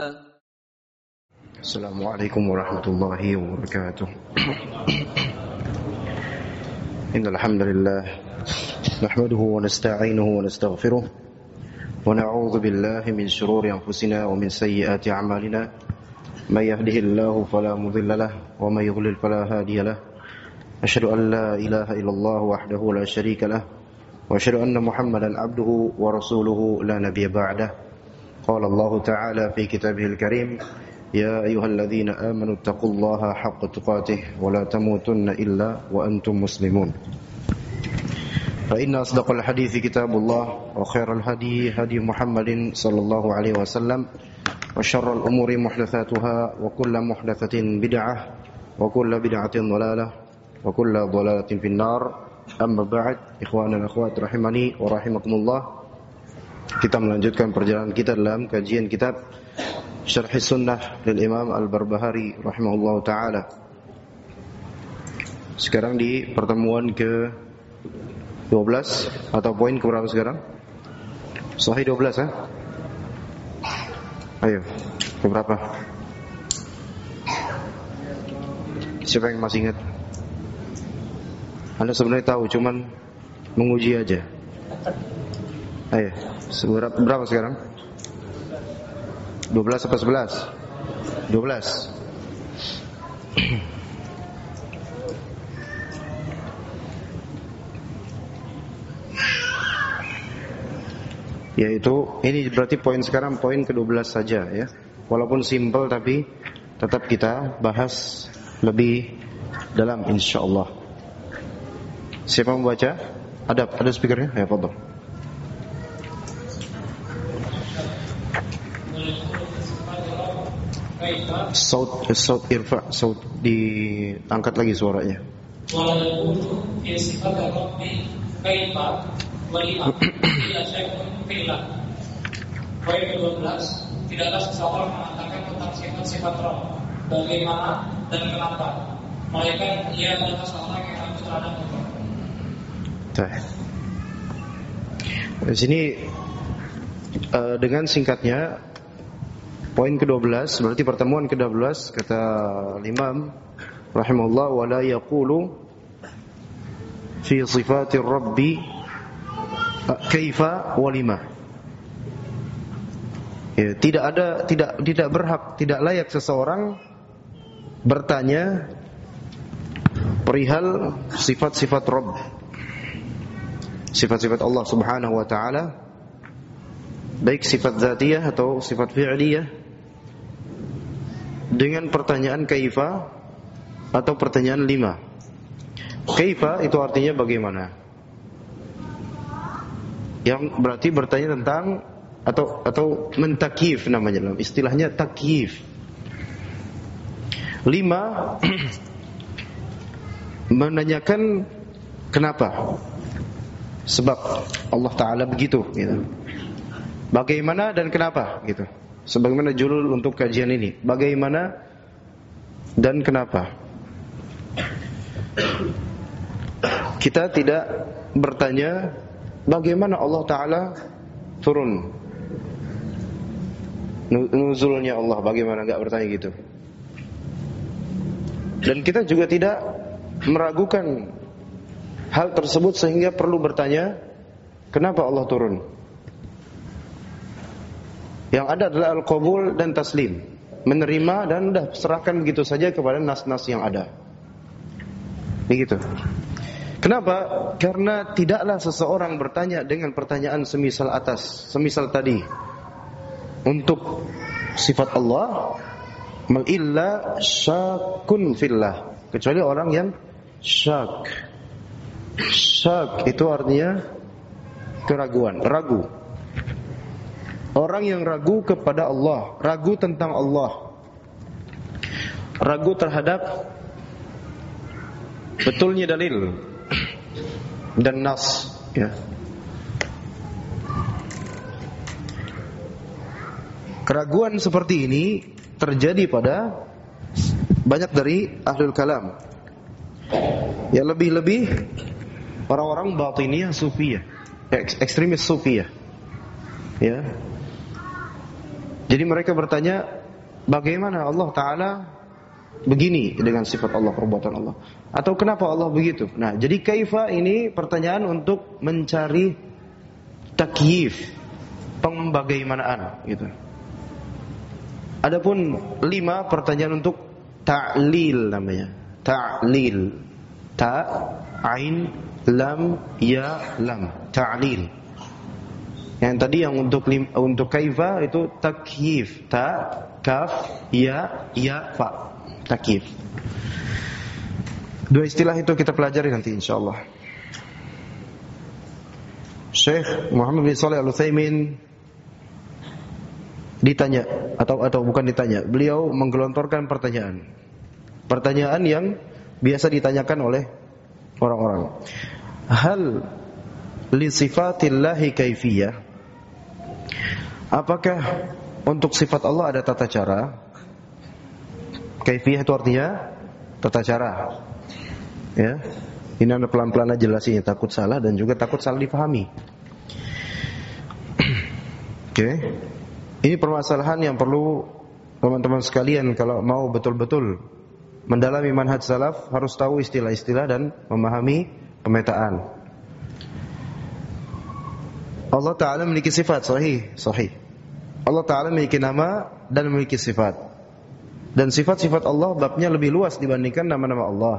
Assalamualaikum warahmatullahi wabarakatuh. Innal hamdalillah nahmaduhu wa nasta'inuhu wa nastaghfiruh wa na'udzu billahi min shururi anfusina wa min sayyiati a'malina may yahdihillahu fala mudilla lahu wa may yudlil fala hadiya lahu. Asyhadu an la ilaha illallah wahdahu la syarika lahu wa asyhadu anna Muhammadan 'abduhu wa rasuluhu la nabiyya ba'dahu. Qala Allah ta'ala fi kitabihil karim يا أيها الذين آمنوا اتقوا الله حق تقاته ولا تموتن إلا وأنتم مسلمون فإن أصدق الحديث كتاب الله وخير الهدي هدي محمد صلى الله عليه وسلم وشر الأمور محدثاتها وكل محدثة بدعة وكل بدعة ضلالة وكل ضلالة في النار أما بعد إخوانا الأخوات rahimani wa rahimakumullah. Kita melanjutkan perjalanan kita dalam kajian kitab Syarh Sunnah lil Imam Al-Barbahari rahimahullah ta'ala. Sekarang di pertemuan ke-12 atau poin ke berapa sekarang? Sahih 12 ya? Ayo, ke berapa? Siapa yang masih ingat? Anda sebenarnya tahu, cuman menguji aja. Ayo, berapa sekarang? 12 apa 11? 12. Yaitu ini berarti poin sekarang poin ke-12 saja ya. Walaupun simple tapi tetap kita bahas lebih dalam insyaallah. Siapa membaca? Ada speakernya? Ya, fadhil. Saut irfa, saut diangkat lagi suaranya. Poin ke-12, tidaklah seseorang mengatakan tentang sifat-sifat Rabb, bagaimana dan kenapa, melainkan ia adalah seorang yang ragu terhadap Allah. Di sini dengan singkatnya poin ke-12 berarti pertemuan ke-12 kata Imam rahimahullah wala yaqulu fi sifatir rabbi kaifa wa lima. Ya, tidak berhak, tidak layak seseorang bertanya perihal sifat-sifat Rabb, sifat-sifat Allah Subhanahu wa taala, baik sifat dzatiyah atau sifat fi'liyah, dengan pertanyaan kaifa atau pertanyaan lima. Kaifa itu artinya bagaimana, yang berarti bertanya tentang atau mentakif namanya, istilahnya takyif. Lima menanyakan kenapa, sebab Allah Ta'ala begitu gitu. Bagaimana dan kenapa gitu. Sebagaimana judul untuk kajian ini, bagaimana dan kenapa. Kita tidak bertanya bagaimana Allah Ta'ala turun, nuzulnya Allah bagaimana, enggak bertanya gitu. Dan kita juga tidak meragukan hal tersebut sehingga perlu bertanya kenapa Allah turun. Yang ada adalah al-qabul dan taslim, menerima dan udah serahkan begitu saja kepada nas-nas yang ada. Begitu. Kenapa? Karena tidaklah seseorang bertanya dengan pertanyaan semisal semisal tadi untuk sifat Allah, illa syakun fillah, kecuali orang yang syak. Syak itu artinya keraguan, ragu. Orang yang ragu kepada Allah, ragu tentang Allah, ragu terhadap betulnya dalil dan nas ya. Keraguan seperti ini terjadi pada banyak dari ahlul kalam. Ya, lebih-lebih orang-orang batiniyah sufiyah, ekstremis sufiyah. Ya. Jadi mereka bertanya, bagaimana Allah Ta'ala begini dengan sifat Allah, perbuatan Allah? Atau kenapa Allah begitu? Nah, jadi kaifa ini pertanyaan untuk mencari takyif, pembagaimanaan gitu. Adapun 5 pertanyaan untuk ta'lil namanya. Ta'lil. Ta, ain, lam, ya, lam. Ta'lil. Yang tadi yang untuk kaifa itu takyif. Ta, kaf, ya, fa. Takyif. 2 istilah itu kita pelajari nanti insyaallah. Syekh Muhammad bin Shalih Al-Utsaimin ditanya atau bukan ditanya, beliau menggelontorkan pertanyaan. Pertanyaan yang biasa ditanyakan oleh orang-orang. Hal li sifatillahi kaifiyah? Apakah untuk sifat Allah ada tata cara? Kaifiyah itu artinya tata cara. Ya. Ini anda pelan-pelan aja jelasinnya, takut salah dan juga takut salah difahami. Oke. Ini permasalahan yang perlu teman-teman sekalian kalau mau betul-betul mendalami manhaj salaf harus tahu istilah-istilah dan memahami pemetaan. Allah Ta'ala memiliki sifat, sahih. Allah Ta'ala memiliki nama dan memiliki sifat. Dan sifat-sifat Allah babnya lebih luas dibandingkan nama-nama Allah.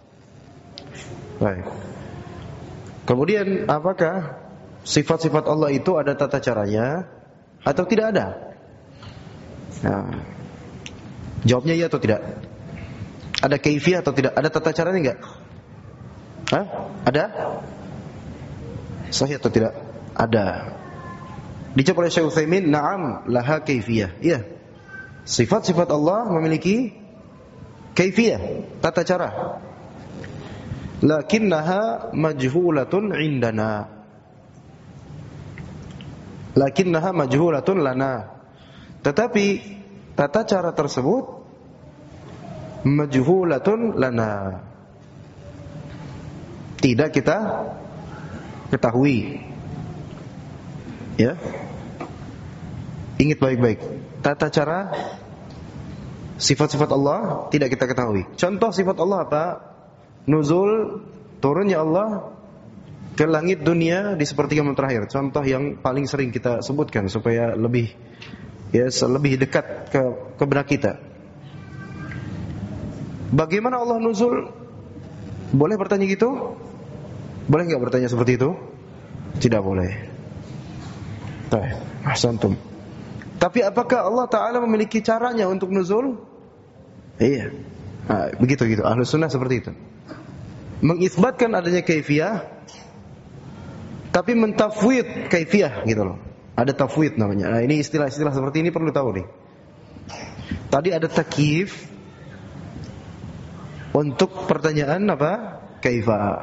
Baik. Kemudian apakah sifat-sifat Allah itu ada tata caranya atau tidak ada? Nah, jawabnya iya atau tidak? Ada kaifiyah atau tidak? Ada tata caranya enggak? Hah? Ada? Sahih atau tidak? Ada. Dijawab oleh Syekh Utsaimin, na'am laha kaifiyah. Iya. Sifat-sifat Allah memiliki kaifiyah, tata cara. Lakinnaha majhulatun indana. Lakinnaha majhulatun lana. Tetapi tata cara tersebut majhulatun lana. Tidak kita ketahui. Ya. Ingat baik-baik. Tata cara sifat-sifat Allah tidak kita ketahui. Contoh sifat Allah apa? Nuzul, turunnya Allah ke langit dunia di sepertiga malam terakhir. Contoh yang paling sering kita sebutkan supaya lebih dekat ke benak kita. Bagaimana Allah nuzul? Boleh bertanya gitu? Boleh enggak bertanya seperti itu? Tidak boleh. Ahsantum. Tapi apakah Allah Ta'ala memiliki caranya untuk nuzul? Iya. Nah, begitu. Ahlus sunnah seperti itu. Mengisbatkan adanya kaifiyah, tapi mentafwid kaifiyah gitu loh. Ada tafwid namanya. Nah, ini istilah-istilah seperti ini perlu tahu nih. Tadi ada takyif untuk pertanyaan apa? Kaifa.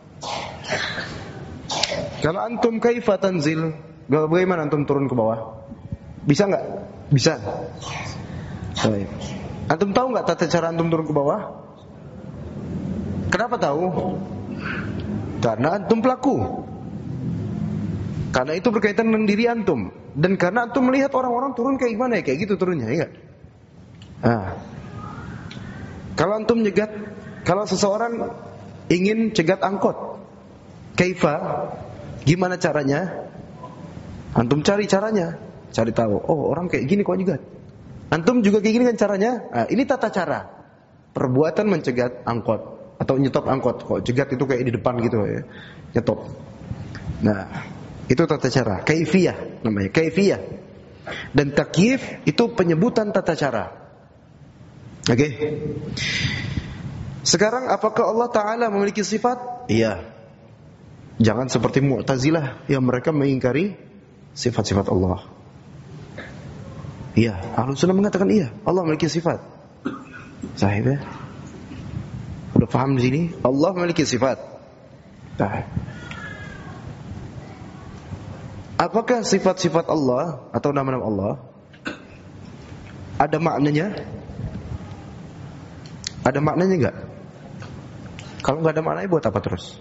Kalau antum kaifa tanzil, bagaimana antum turun ke bawah? Bisa enggak? Bisa. Baik. Antum tahu enggak tata cara antum turun ke bawah? Kenapa tahu? Karena antum pelaku. Karena itu berkaitan dengan diri antum. Dan karena antum melihat orang-orang turun kayak gimana ya, kayak gitu turunnya, ya enggak? Nah. Kalau antum kalau seseorang ingin cegat angkot, kaifa? Gimana caranya? Antum cari caranya, cari tahu. Oh, orang kayak gini kok nyegat. Antum juga kayak gini kan caranya? Nah, ini tata cara perbuatan mencegat angkot atau nyetop angkot. Kok cegat itu kayak di depan gitu ya, nyetop. Nah, itu tata cara. Kaifiyah namanya, kaifiyah. Dan takyif itu penyebutan tata cara. Oke. Sekarang apakah Allah Ta'ala memiliki sifat? Iya. Jangan seperti Mu'tazilah yang mereka mengingkari sifat-sifat Allah. Iya, Ahlus Sunnah mengatakan iya, Allah memiliki sifat. Sahih ya? Udah paham di sini? Allah memiliki sifat. Nah. Apakah sifat-sifat Allah atau nama-nama Allah ada maknanya? Ada maknanya enggak? Kalau enggak ada maknanya buat apa terus?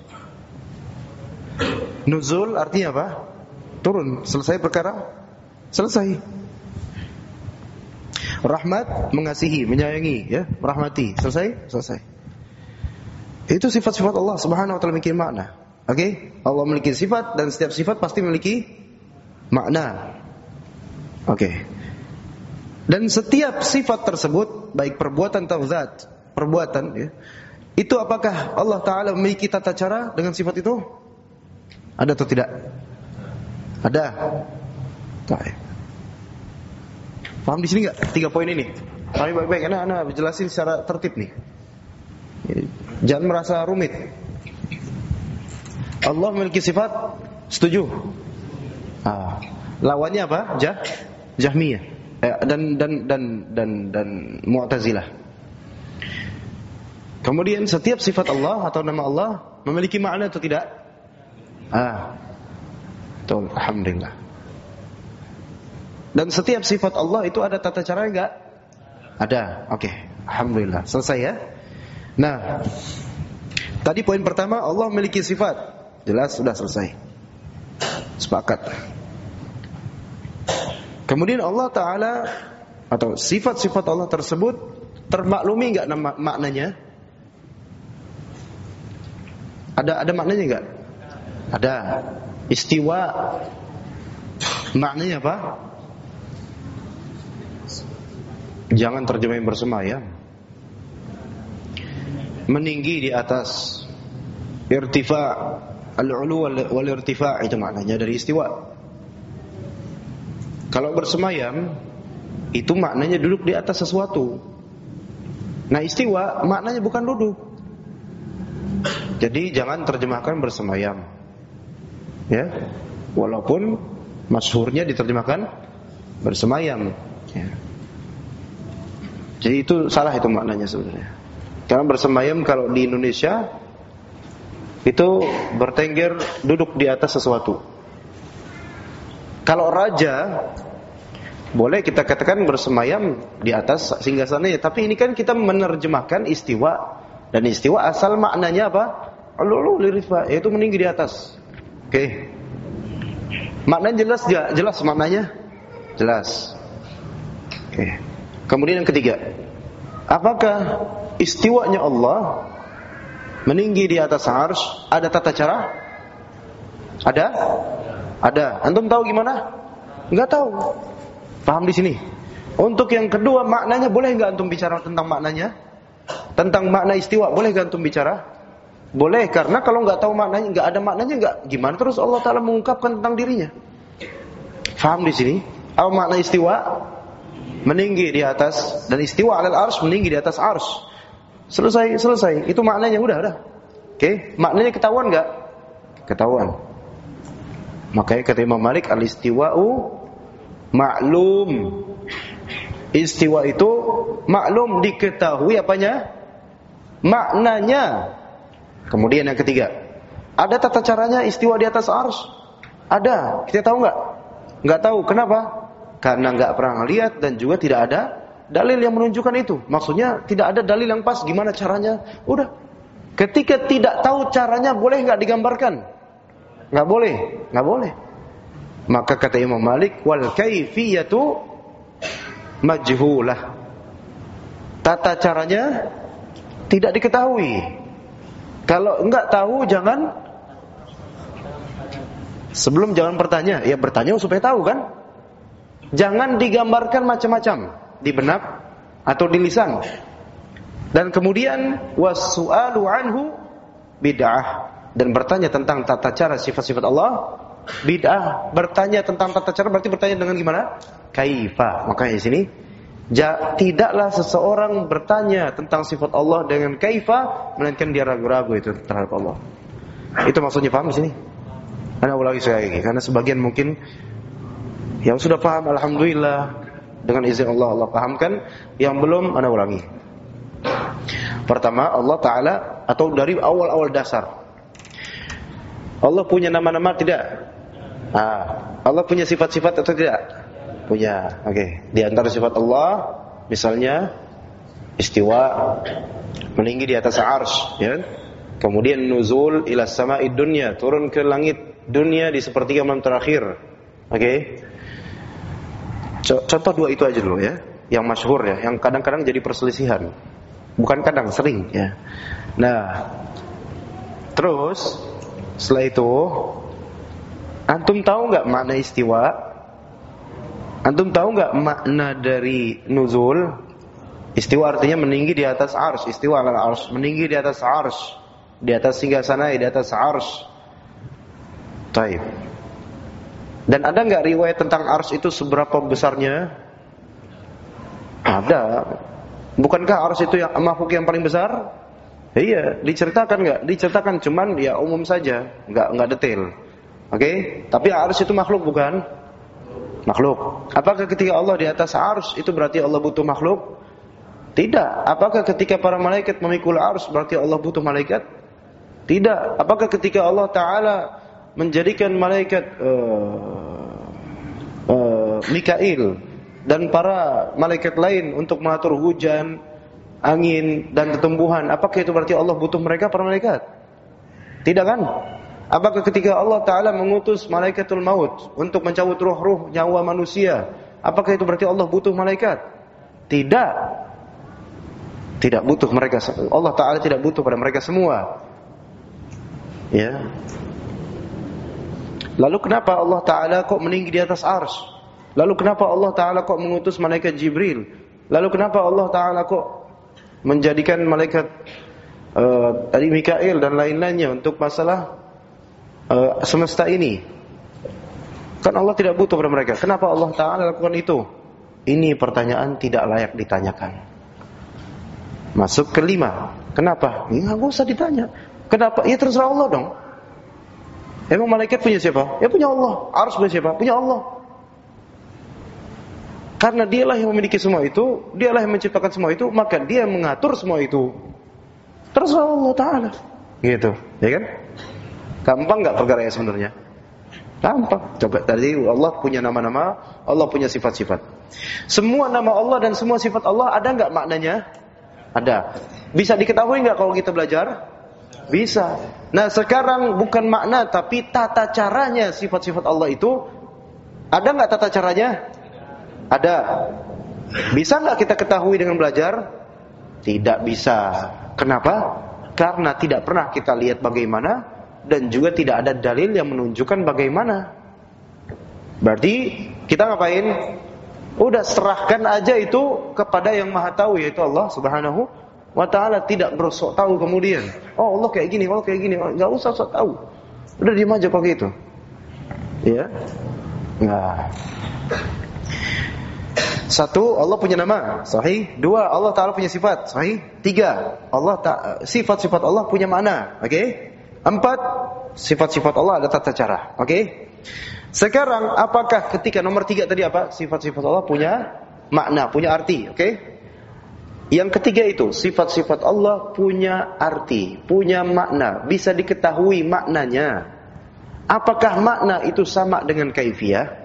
Nuzul artinya apa? Turun, selesai perkara, selesai. Rahmat, mengasihi, menyayangi, ya, merahmati. Selesai? Selesai. Itu sifat-sifat Allah Subhanahu wa taala memiliki makna. Oke? Allah memiliki sifat dan setiap sifat pasti memiliki makna. Oke. Dan setiap sifat tersebut, baik perbuatan atau zat, perbuatan, ya, itu apakah Allah Ta'ala memiliki tata cara dengan sifat itu? Ada atau tidak? Ada. Baik. Paham di sini nggak? 3 poin ini. Paham baik-baik. Ana jelasin secara tertib nih. Jangan merasa rumit. Allah memiliki sifat, setuju? Lawannya apa? Jahmiyah dan Mu'tazilah. Kemudian setiap sifat Allah atau nama Allah memiliki makna atau tidak? Betul, alhamdulillah. Dan setiap sifat Allah itu ada tata cara enggak? Ada. Oke, alhamdulillah. Selesai ya. Nah, tadi poin pertama Allah memiliki sifat. Jelas, sudah selesai. Sepakat. Kemudian Allah Ta'ala atau sifat-sifat Allah tersebut termaklumi enggak maknanya? Ada maknanya enggak? Ada. Istiwa maknanya apa? Jangan terjemahin bersemayam. Meninggi di atas. Irtifa, al-ulu wal irtifa, itu maknanya dari istiwa. Kalau bersemayam itu maknanya duduk di atas sesuatu. Nah, istiwa maknanya bukan duduk. Jadi jangan terjemahkan bersemayam. Ya. Walaupun masyhurnya diterjemahkan bersemayam, ya. Jadi itu salah itu maknanya sebenarnya. Karena bersemayam kalau di Indonesia itu bertengger duduk di atas sesuatu. Kalau raja boleh kita katakan bersemayam di atas singgasananya, tapi ini kan kita menerjemahkan istiwa, dan istiwa asal maknanya apa? Ulul lirifa, yaitu meninggi di atas. Oke. Maknanya jelas enggak? Jelas maknanya? Jelas. Oke. Kemudian yang ketiga, apakah istiwanya Allah meninggi di atas arsy ada tata cara? Ada? Ada. Antum tahu gimana? Enggak tahu. Paham di sini? Untuk yang kedua, maknanya boleh enggak antum bicara tentang maknanya? Tentang makna istiwa boleh enggak antum bicara? Boleh, karena kalau enggak tahu maknanya, enggak ada maknanya, enggak gimana terus Allah Ta'ala mengungkapkan tentang dirinya? Paham di sini? Apa makna istiwa? Meninggi di atas, dan istiwa alal arsy, meninggi di atas arsy. Selesai. Itu maknanya, udah. Oke, maknanya ketahuan enggak? Ketahuan. Makanya kata Imam Malik, al-istiwa'u ma'lum. Istiwa itu maklum, diketahui apanya? Maknanya. Kemudian yang ketiga, ada tata caranya istiwa di atas arsy? Ada. Kita tahu enggak? Enggak tahu. Kenapa? Karena enggak pernah lihat dan juga tidak ada dalil yang menunjukkan itu. Maksudnya tidak ada dalil yang pas gimana caranya. Udah. Ketika tidak tahu caranya, boleh enggak digambarkan? Enggak boleh. Enggak boleh. Maka kata Imam Malik, wal kaifiyatu majhulah. Tata caranya tidak diketahui. Kalau enggak tahu jangan bertanya. Ya bertanya supaya tahu kan? Jangan digambarkan macam-macam di benak atau di lisan. Dan kemudian was-su'alu anhu bid'ah, dan bertanya tentang tata cara sifat-sifat Allah bid'ah. Bertanya tentang tata cara berarti bertanya dengan gimana? Kaifa. Makanya di sini tidaklah seseorang bertanya tentang sifat Allah dengan kaifa melainkan dia ragu-ragu itu terhadap Allah. Itu maksudnya, paham di sini? Ana ulangi sekali lagi karena sebagian mungkin yang sudah paham, alhamdulillah, dengan izin Allah pahamkan. Yang belum, ana ulangi. Pertama, Allah Ta'ala, atau dari awal-awal dasar, Allah punya nama-nama tidak? Allah punya sifat-sifat atau tidak? Punya. Oke. Di antara sifat Allah, misalnya istiwa, meninggi di atas arsy, ya. Kemudian nuzul ila sama'id dunya, turun ke langit dunia di sepertiga malam terakhir. Oke. Contoh dua itu aja dulu ya. yang masyhur ya, yang kadang-kadang jadi perselisihan. Bukan kadang, sering ya. Nah, terus setelah itu antum tahu enggak makna istiwa? Antum tahu enggak makna dari nuzul? Istiwa artinya meninggi di atas arsy. Istiwa adalah arsy, meninggi di atas arsy, di atas singgasana, di atas arsy. Baik. Dan ada enggak riwayat tentang arsy itu seberapa besarnya? Ada. Bukankah arsy itu yang makhluk yang paling besar? Iya, diceritakan enggak? Diceritakan, cuman ya umum saja, enggak detail. Oke? Tapi arsy itu makhluk bukan? Makhluk. Apakah ketika Allah di atas arsy itu berarti Allah butuh makhluk? Tidak. Apakah ketika para malaikat memikul arsy berarti Allah butuh malaikat? Tidak. Apakah ketika Allah Ta'ala menjadikan malaikat Mikail dan para malaikat lain untuk mengatur hujan, angin dan tumbuhan, apakah itu berarti Allah butuh mereka, para malaikat? Tidak kan? Apakah ketika Allah Ta'ala mengutus malaikatul maut untuk mencabut ruh-ruh nyawa manusia, apakah itu berarti Allah butuh malaikat? Tidak. Tidak butuh mereka. Allah Ta'ala tidak butuh pada mereka semua. Ya. Lalu kenapa Allah Ta'ala kok meninggi di atas arsy? Lalu kenapa Allah Ta'ala kok mengutus malaikat Jibril? Lalu kenapa Allah Ta'ala kok menjadikan malaikat Mikail dan lain-lainnya untuk masalah semesta ini? Kan Allah tidak butuh pada mereka. Kenapa Allah Ta'ala lakukan itu? Ini pertanyaan tidak layak ditanyakan. Masuk kelima. Kenapa? Ya enggak usah ditanya. Kenapa? Ya terserah Allah dong. Emang malaikat punya siapa? Ya punya Allah. Arsy punya siapa? Punya Allah. Karena dialah yang memiliki semua itu, dialah yang menciptakan semua itu, maka dia mengatur semua itu. Terserah Allah Ta'ala. Gitu, ya kan? Gampang enggak perkara ya sebenarnya? Gampang. Coba tadi Allah punya nama-nama, Allah punya sifat-sifat. Semua nama Allah dan semua sifat Allah ada enggak maknanya? Ada. Bisa diketahui enggak kalau kita belajar? Bisa. Nah, sekarang bukan makna tapi tata caranya sifat-sifat Allah itu ada enggak tata caranya? Ada. Bisa enggak kita ketahui dengan belajar? Tidak bisa. Kenapa? Karena tidak pernah kita lihat bagaimana dan juga tidak ada dalil yang menunjukkan bagaimana. Berarti kita ngapain? Udah serahkan aja itu kepada yang Maha Tahu, yaitu Allah Subhanahu wa Ta'ala. Tidak bersok tahu kemudian. Oh Allah kayak gini, Allah kayak gini. Enggak usah sok tahu. Udah diam aja kok gitu. Ya. Nah. Satu, Allah punya nama, sahih. Dua, Allah Ta'ala punya sifat, sahih. Tiga, sifat-sifat Allah punya makna, oke. Empat, sifat-sifat Allah ada tata cara, oke. Sekarang, apakah ketika nomor tiga tadi apa? Sifat-sifat Allah punya makna, punya arti, oke. Yang ketiga itu, sifat-sifat Allah punya arti, punya makna, bisa diketahui maknanya. Apakah makna itu sama dengan kaifiyah?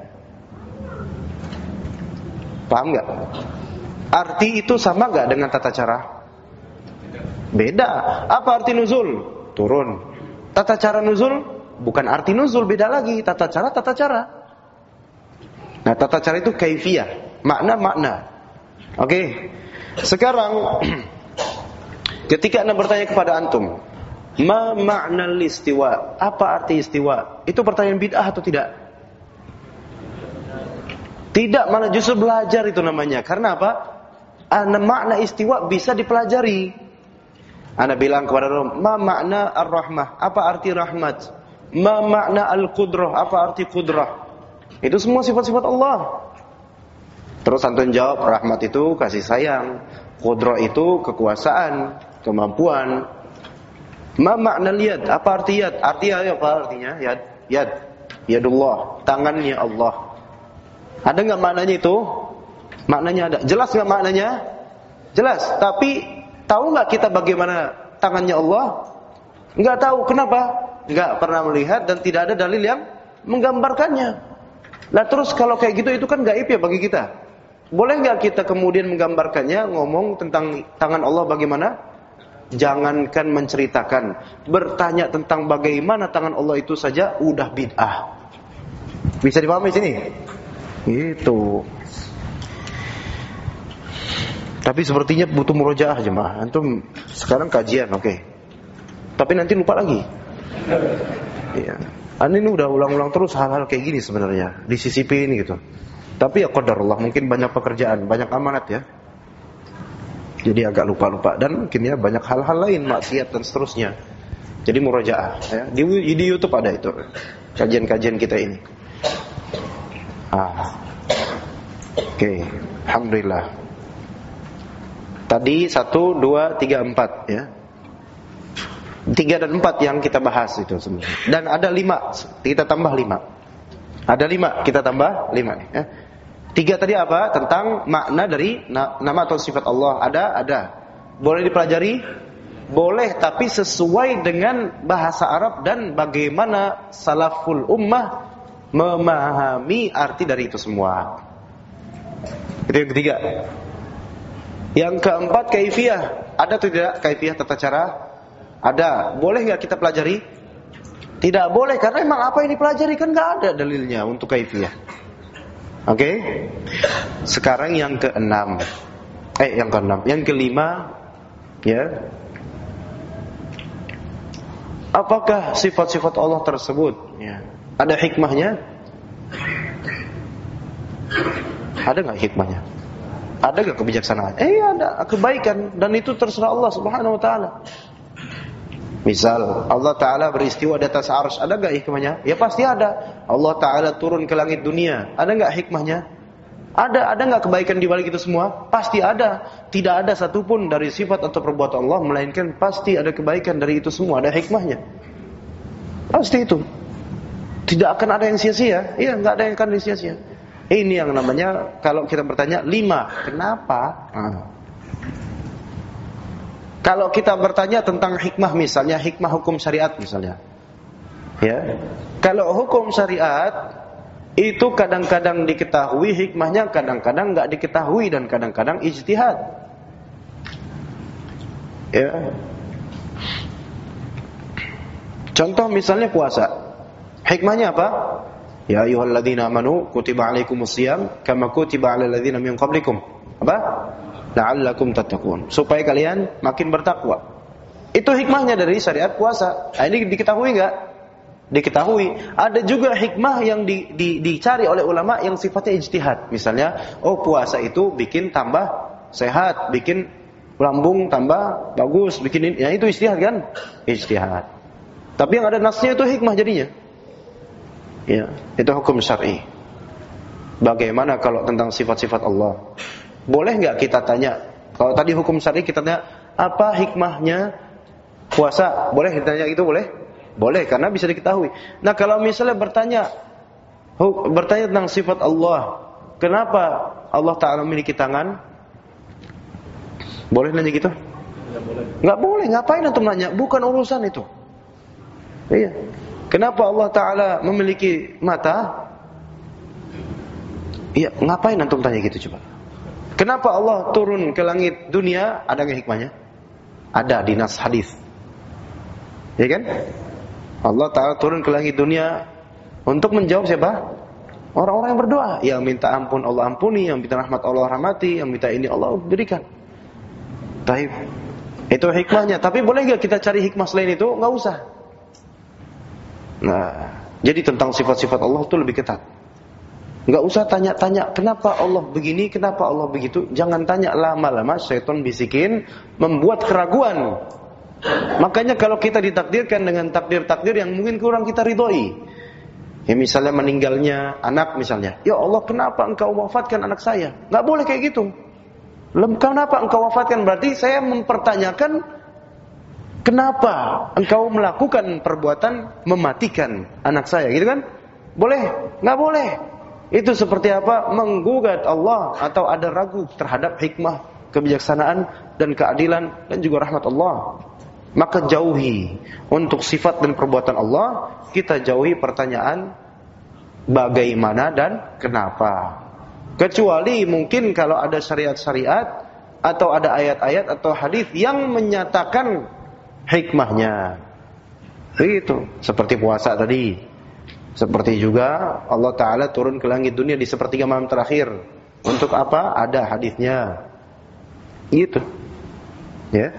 Paham nggak? Arti itu sama nggak dengan tata cara? Beda. Apa arti nuzul? Turun. Tata cara nuzul? Bukan arti nuzul, beda lagi. Tata cara, tata cara. Nah, tata cara itu kaifiyah, makna-makna. Oke. Sekarang ketika Anda bertanya kepada antum, ma ma'nal istiwa? Apa arti istiwa? Itu pertanyaan bid'ah atau tidak? Tidak, malah justru belajar itu namanya. Karena apa? Makna istiwa bisa dipelajari. Anda bilang kepada orang, ma makna ar-rahmah? Apa arti rahmat? Ma makna al-qudrah? Apa arti qudrah? Itu semua sifat-sifat Allah. Terus antum jawab, rahmat itu kasih sayang, qudrah itu kekuasaan, kemampuan. Ma makna yad? Apa arti yad? Artinya apa artinya? Yad. Yadullah, tangannya Allah. Ada nggak maknanya itu? Maknanya ada. Jelas nggak maknanya? Jelas. Tapi tahu nggak kita bagaimana tangannya Allah? Nggak tahu. Kenapa? Nggak pernah melihat dan tidak ada dalil yang menggambarkannya. Lah terus kalau kayak gitu itu kan gaib ya bagi kita. Boleh nggak kita kemudian menggambarkannya, ngomong tentang tangan Allah bagaimana? Jangankan menceritakan, bertanya tentang bagaimana tangan Allah itu saja udah bid'ah. Bisa dipahami sini? Itu. Tapi sepertinya butuh murojaah jemaah. Antum sekarang kajian, oke. Tapi nanti lupa lagi. Iya. Ini udah ulang-ulang terus hal-hal kayak gini sebenarnya, disisipin gitu. Tapi ya qadarullah, mungkin banyak pekerjaan, banyak amanat ya. Jadi agak lupa-lupa dan mungkin ya banyak hal-hal lain, maksiat dan seterusnya. Jadi murojaah ya. Di YouTube ada itu. Kajian-kajian kita ini. Oke. Alhamdulillah. Tadi 1, 2, 3, 4 ya. 3 dan 4 yang kita bahas itu sebenarnya. Dan ada 5, kita tambah 5. Ada 5, kita tambah 5 nih ya. 3 tadi apa? Tentang makna dari nama atau sifat Allah. Ada. Boleh dipelajari? Boleh, tapi sesuai dengan bahasa Arab dan bagaimana salaful ummah memahami arti dari itu semua. Itu yang ketiga. Yang keempat, kaifiyah. Ada atau tidak kaifiyah, tata cara? Ada. Boleh nggak kita pelajari? Tidak boleh, karena emang apa yang dipelajari kan nggak ada dalilnya untuk kaifiyah. Oke? Sekarang yang keenam. Yang kelima, ya. Apakah sifat-sifat Allah tersebut ya, ada hikmahnya? Ada nggak hikmahnya? Ada nggak kebijaksanaan? Ada kebaikan, dan itu terserah Allah Subhanahu Wa Taala. Misal Allah Ta'ala beristiwa di atas arsy, ada gak hikmahnya? Ya pasti ada. Allah Ta'ala turun ke langit dunia, ada gak hikmahnya? Ada gak kebaikan di balik itu semua? Pasti ada. Tidak ada satupun dari sifat atau perbuatan Allah melainkan pasti ada kebaikan dari itu semua, ada hikmahnya. Pasti itu. Tidak akan ada yang sia-sia. Iya, gak ada yang akan sia-sia. Ini yang namanya, kalau kita bertanya 5, kenapa? Kalau kita bertanya tentang hikmah, misalnya hikmah hukum syariat misalnya, ya, kalau hukum syariat itu kadang-kadang diketahui hikmahnya, kadang-kadang nggak diketahui, dan kadang-kadang ijtihad. Ya, contoh misalnya puasa, hikmahnya apa? Ya ayyuhalladzina amanu kutiba alaikumusiyam kama kutiba alal ladzina min qablikum. Apa? La'allakum tattaqun. Supaya kalian makin bertakwa. Itu hikmahnya dari syariat puasa. Nah, ini diketahui enggak? Diketahui. Ada juga hikmah yang dicari oleh ulama yang sifatnya ijtihad. Misalnya, puasa itu bikin tambah sehat, bikin lambung tambah bagus, bikin ini. Ya itu ijtihad kan? Ijtihad. Tapi yang ada nasnya itu hikmah jadinya. Ya, itu hukum syar'i. Bagaimana kalau tentang sifat-sifat Allah? Boleh nggak kita tanya? Kalau tadi hukum syar'i kita tanya, apa hikmahnya puasa? Boleh ditanya itu, boleh? Boleh, karena bisa diketahui. Nah, kalau misalnya bertanya tentang sifat Allah, kenapa Allah Ta'ala memiliki tangan? Boleh nanya gitu? Nggak boleh. Ngapain antum nanya? Bukan urusan itu. Iya. Kenapa Allah Ta'ala memiliki mata? Iya, ngapain antum tanya gitu coba? Kenapa Allah turun ke langit dunia? Ada nggak hikmahnya? Ada di nas hadis. Ya kan? Allah Ta'ala turun ke langit dunia untuk menjawab siapa? Orang-orang yang berdoa. Yang minta ampun Allah ampuni, yang minta rahmat Allah rahmati, yang minta ini Allah berikan. Taib. Itu hikmahnya. Tapi boleh nggak kita cari hikmah selain itu? Nggak usah. Nah, jadi tentang sifat-sifat Allah itu lebih ketat. Enggak usah tanya-tanya kenapa Allah begini, kenapa Allah begitu. Jangan tanya, lama-lama syaitan bisikin, membuat keraguan. Makanya kalau kita ditakdirkan dengan takdir-takdir yang mungkin kurang kita ridhoi. Ya misalnya meninggalnya anak misalnya. Ya Allah, kenapa engkau wafatkan anak saya? Enggak boleh kayak gitu. Kenapa engkau wafatkan? Berarti saya mempertanyakan, kenapa engkau melakukan perbuatan mematikan anak saya, gitu kan? Boleh? Nggak boleh. Itu seperti apa? Menggugat Allah atau ada ragu terhadap hikmah, kebijaksanaan dan keadilan dan juga rahmat Allah. Maka jauhi untuk sifat dan perbuatan Allah, kita jauhi pertanyaan bagaimana dan kenapa. Kecuali mungkin kalau ada syariat-syariat atau ada ayat-ayat atau hadis yang menyatakan hikmahnya. Begitu, seperti puasa tadi. Seperti juga Allah Ta'ala turun ke langit dunia di sepertiga malam terakhir. Untuk apa? Ada hadisnya. Gitu. Ya.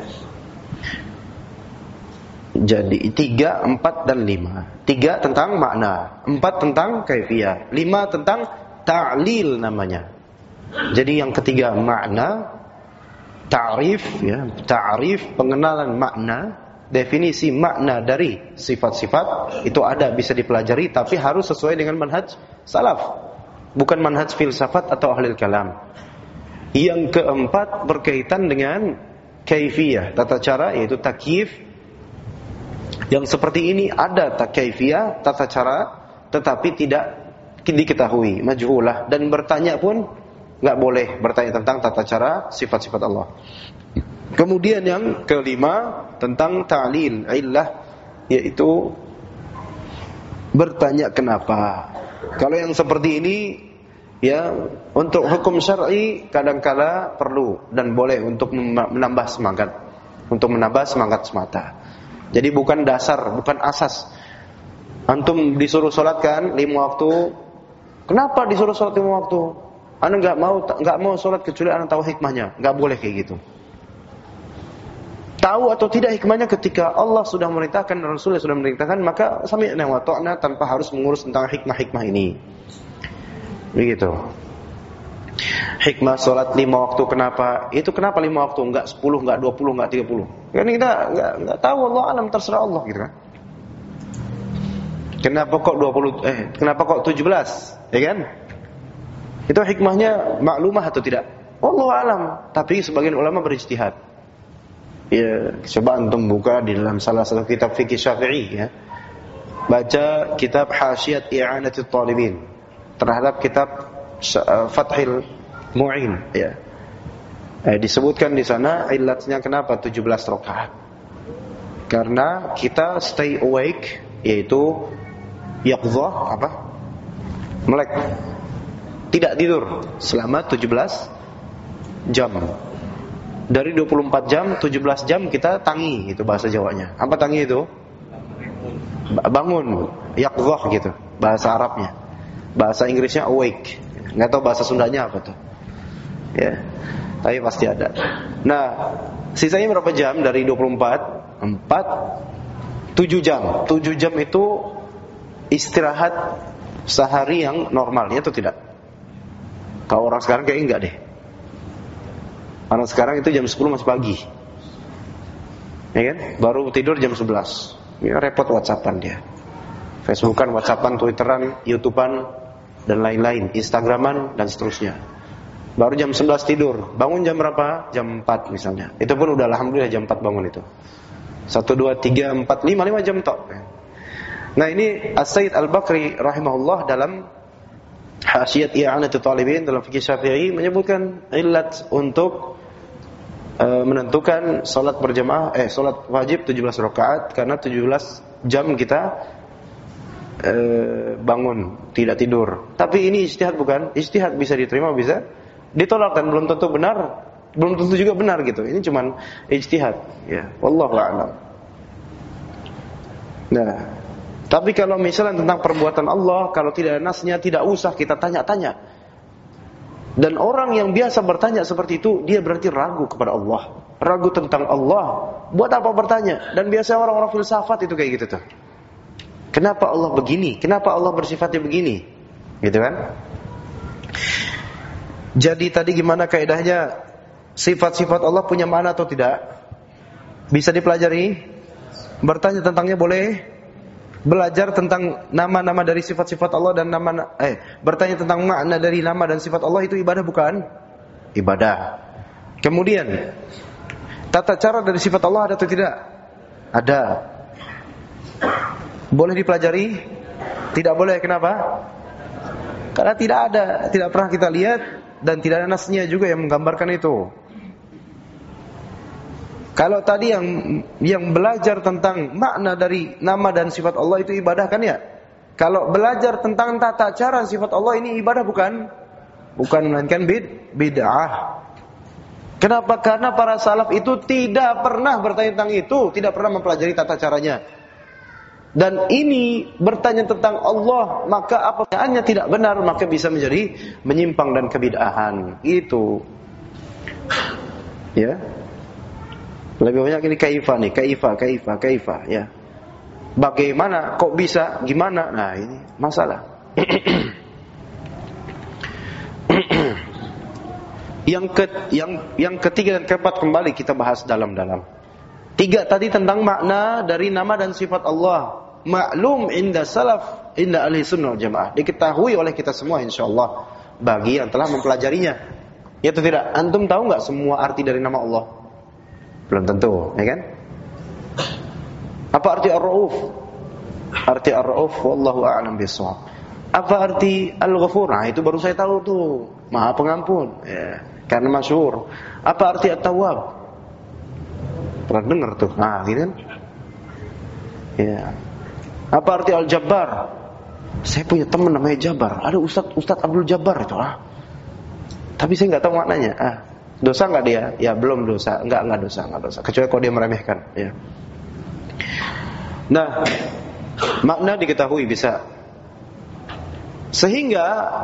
Jadi 3, 4 dan 5. 3 tentang makna, 4 tentang kaifiyah, 5 tentang ta'lil namanya. Jadi yang ketiga makna, ta'rif ya, ta'rif pengenalan makna, definisi makna dari sifat-sifat itu ada bisa dipelajari tapi harus sesuai dengan manhaj salaf, bukan manhaj filsafat atau ahli kalam. Yang keempat berkaitan dengan kaifiyah, tata cara, yaitu takyif. Yang seperti ini ada kaifiyah, tata cara, tetapi tidak diketahui, majhulah, dan bertanya pun enggak boleh bertanya tentang tata cara sifat-sifat Allah. Kemudian yang kelima tentang ta'lil, illah, yaitu bertanya kenapa. Kalau yang seperti ini ya, untuk hukum syar'i kadang-kala perlu dan boleh untuk menambah semangat, untuk menambah semangat semata. Jadi bukan dasar, bukan asas. Antum disuruh sholatkan 5 waktu. Kenapa disuruh sholat 5 waktu? Anda enggak mau sholat kecuali Anda tahu hikmahnya. Enggak boleh kayak gitu. Tahu atau tidak hikmahnya ketika Allah sudah memerintahkan, Rasulullah sudah memerintahkan, maka sami'na wa ta'na tanpa harus mengurus tentang hikmah-hikmah ini. Begitu. Hikmah sholat 5 waktu kenapa? Itu kenapa 5 waktu? Enggak 10, enggak 20, enggak 30. Kan kita enggak tahu, Allah alam, terserah Allah gitu kan. Kenapa kok 20 kenapa kok 17? Ya kan? Itu hikmahnya maklumah atau tidak? Allah alam, tapi sebagian ulama berijtihad. Ya, coba antum buka di dalam salah satu kitab fikih Syafi'i ya. Baca kitab Hasyiat I'anatit Talibin terhadap kitab Fathil Mu'in ya. Disebutkan di sana illatnya kenapa 17 rakaat. Karena kita stay awake, yaitu yaqdhah apa? Melek. Tidak tidur selama 17 jam. Dari 24 jam, 17 jam kita tangi, itu bahasa Jawanya. Apa tangi itu? Bangun, yaqdhah gitu, bahasa Arabnya. Bahasa Inggrisnya awake. Enggak tahu bahasa Sundanya apa tuh. Ya. Tapi pasti ada. Nah, sisanya berapa jam dari 24? 7 jam. 7 jam itu istirahat sehari yang normalnya atau tidak? Kalau orang sekarang kayaknya enggak deh. Karena sekarang itu jam 10 masih pagi. Ya kan? Baru tidur jam 11. Ya, repot WhatsAppan dia. Facebookan, WhatsAppan, Twitteran, YouTubean dan lain-lain, Instagraman dan seterusnya. Baru jam 11 tidur. Bangun jam berapa? Jam 4 misalnya. Itu pun udah alhamdulillah jam 4 bangun itu. 1 2 3 4 5 jam tok. Nah, ini As-Sayyid Al-Bakri rahimahullah dalam Hasyiat I'anatit Talibin dalam fikih Syafi'i menyebutkan illat untuk menentukan salat berjamaah salat wajib 17 rakaat karena 17 jam kita bangun, tidak tidur. Tapi ini ijtihad bukan? Ijtihad bisa diterima, bisa ditolak dan belum tentu benar, belum tentu juga benar gitu. Ini cuman ijtihad ya. Wallahu a'lam. Nah, tapi kalau misalnya tentang perbuatan Allah, kalau tidak ada nasnya, tidak usah kita tanya-tanya. Dan orang yang biasa bertanya seperti itu, dia berarti ragu kepada Allah, ragu tentang Allah. Buat apa bertanya? Dan biasanya orang-orang filsafat itu kayak gitu tuh. Kenapa Allah begini? Kenapa Allah bersifatnya begini? Gitu kan? Jadi tadi gimana kaidahnya? Sifat-sifat Allah punya makna atau tidak? Bisa dipelajari? Bertanya tentangnya boleh? Belajar tentang nama-nama dari sifat-sifat Allah dan bertanya tentang makna dari nama dan sifat Allah itu ibadah bukan? Ibadah. Kemudian tata cara dari sifat Allah ada atau tidak? Ada. Boleh dipelajari? Tidak boleh, kenapa? Karena tidak ada, tidak pernah kita lihat dan tidak ada nasnya juga yang menggambarkan itu. Kalau tadi yang belajar tentang makna dari nama dan sifat Allah itu ibadah kan ya? Kalau belajar tentang tata cara sifat Allah ini ibadah bukan? Bukan, melainkan bid'ah. Kenapa? Karena para salaf itu tidak pernah bertanya tentang itu, tidak pernah mempelajari tata caranya. Dan ini bertanya tentang Allah, maka apa pertanyaannya tidak benar, maka bisa menjadi menyimpang dan kebid'ahan. Itu. Ya. Lebih banyak ini kaifa nih, kaifa, ya. Bagaimana, kok bisa, gimana? Nah, ini masalah. Yang ketiga dan keempat kembali kita bahas dalam-dalam. 3 tadi tentang makna dari nama dan sifat Allah. Maklum inda salaf, inda ahli sunnah wal jamaah. Diketahui oleh kita semua insyaallah bagi yang telah mempelajarinya. Ya atau tidak? Antum tahu enggak semua arti dari nama Allah? Belum tentu, ya kan? Apa arti Ar-Rauf? Arti Ar-Rauf wallahu a'lam bishawab. Apa arti Al-Ghafur? Nah, itu baru saya tahu tuh. Maha Pengampun, ya. Karena masyhur. Apa arti At-Tawwab? Pernah dengar tuh. Nah, gitu kan? Ya. Apa arti Al-Jabbar? Saya punya teman namanya Jabbar. Ada Ustaz Abdul Jabbar itu. Tapi saya enggak tahu maknanya. Dosa enggak dia? Ya, belum dosa. Enggak dosa. Kecuali kalau dia meremehkan, ya. Nah, makna diketahui bisa. Sehingga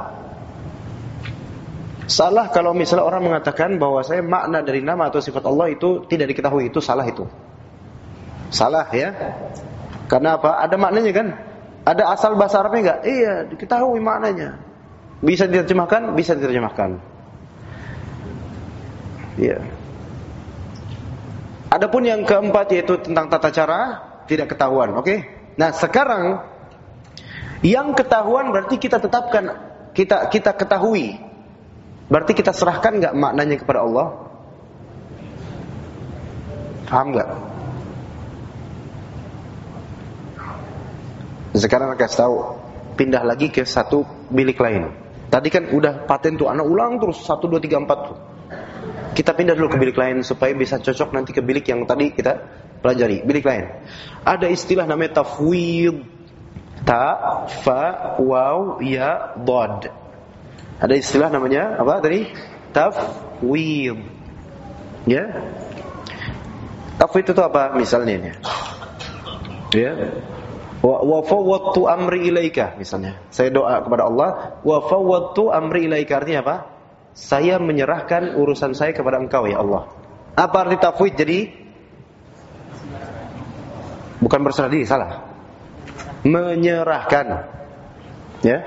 salah kalau misalnya orang mengatakan bahwa saya makna dari nama atau sifat Allah itu tidak diketahui, itu salah itu. Salah ya. Karena apa? Ada maknanya kan? Ada asal bahasa Arabnya enggak? Iya, diketahui maknanya. Bisa diterjemahkan? Bisa diterjemahkan. Ya. Adapun yang keempat yaitu tentang tata cara tidak ketahuan, oke? Nah, sekarang yang ketahuan berarti kita tetapkan, kita ketahui. Berarti kita serahkan enggak maknanya kepada Allah? Paham enggak? Sekarang akan tahu, pindah lagi ke satu bilik lain. Tadi kan udah paten tuh, anak ulang terus 1 2 3 4 tuh. Kita pindah dulu ke bilik lain supaya bisa cocok nanti ke bilik yang tadi kita pelajari. Bilik lain. Ada istilah namanya tafwid. Ta, fa, waw, ya, dod. Ada istilah namanya apa tadi? Tafwid. Ya. Tafwid itu apa? Misalnya ini. Ya. Wa fawwadtu amri ilaika misalnya. Saya doa kepada Allah, wa fawwadtu amri ilaika artinya apa? Saya menyerahkan urusan saya kepada Engkau ya Allah. Apa arti tafwid jadi? Bukan berserah diri, salah. Menyerahkan. Ya.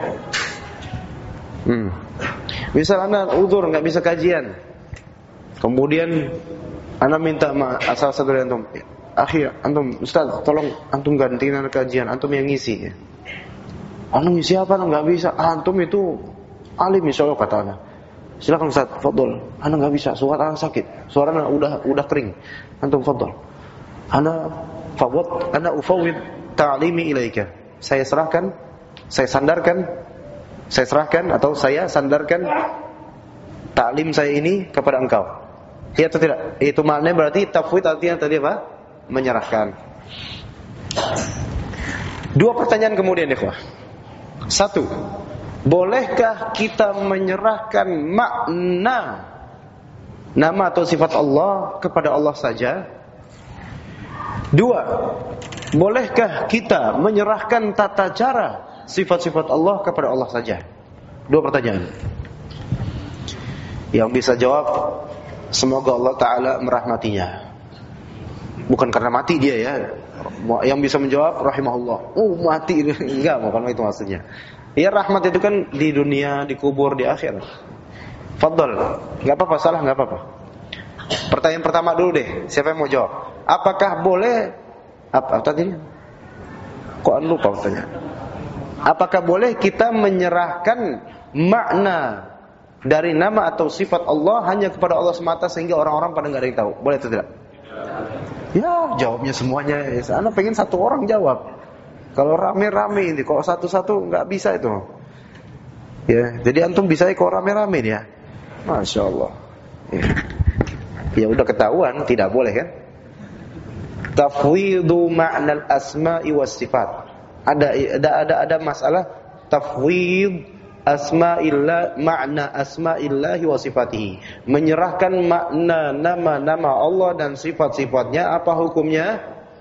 Misal anda uzur enggak bisa kajian. Kemudian anda minta asal satu dari antum. Akhir antum, Ustaz, tolong antum gantiin anak kajian, antum yang ngisi. Antum ngisi apa? Enggak bisa. Antum itu alim insyaallah kata ana. Silakan Ustaz, fadhol. Ana enggak bisa, suara ana sakit. Suara ana udah kering. Antum fadhol. Ana ufawwid ta'limi ilaika. Saya serahkan taklim saya ini kepada engkau. Iya atau tidak? Itu maknanya berarti tafwid artinya tadi apa? Menyerahkan. 2 pertanyaan kemudian ikhwah. 1. Bolehkah kita menyerahkan makna nama atau sifat Allah kepada Allah saja? 2. Bolehkah kita menyerahkan tata cara sifat-sifat Allah kepada Allah saja? 2 pertanyaan. Yang bisa jawab, semoga Allah Ta'ala merahmatinya. Bukan karena mati dia ya. Yang bisa menjawab, rahimahullah. Mati. Enggak, bukan itu maksudnya. Ya rahmat itu kan di dunia, di kubur, di akhir. Fadhal. Enggak apa-apa, salah enggak apa-apa. Pertanyaan pertama dulu deh. Siapa yang mau jawab? Apakah boleh apa tadi? Kok anda lupa pertanyaan? Apakah boleh kita menyerahkan makna dari nama atau sifat Allah hanya kepada Allah semata sehingga orang-orang pada enggak ada yang tahu? Boleh atau tidak? Ya, jawabnya semuanya. Anda pengen satu orang jawab. Kalau rame-rame ini, kalau satu-satu nggak bisa itu. Ya, jadi antum bisa kalau rame-rame ya. Masya Allah. Ya udah ketahuan, tidak boleh kan? Tafwidu ma'nal asma'i was sifat. Ada masalah tafwid asma'illah, makna asma'illahi wa sifatihi. Menyerahkan makna nama-nama Allah dan sifat-sifatnya, apa hukumnya?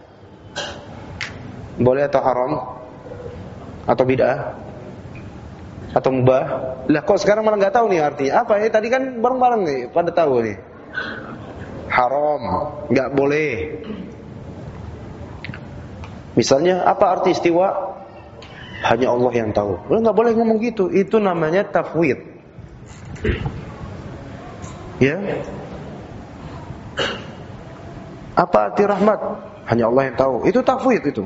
Boleh atau haram? Atau bid'ah? Atau mubah? Lah kok sekarang malah enggak tahu nih artinya. Apa ya? Tadi kan bareng-bareng nih pada tahu nih. haram, nggak boleh. Misalnya apa arti istiwa? Hanya Allah yang tahu. Nggak boleh ngomong gitu. Itu namanya tafwid. Ya. Apa arti rahmat? Hanya Allah yang tahu. Itu tafwid itu.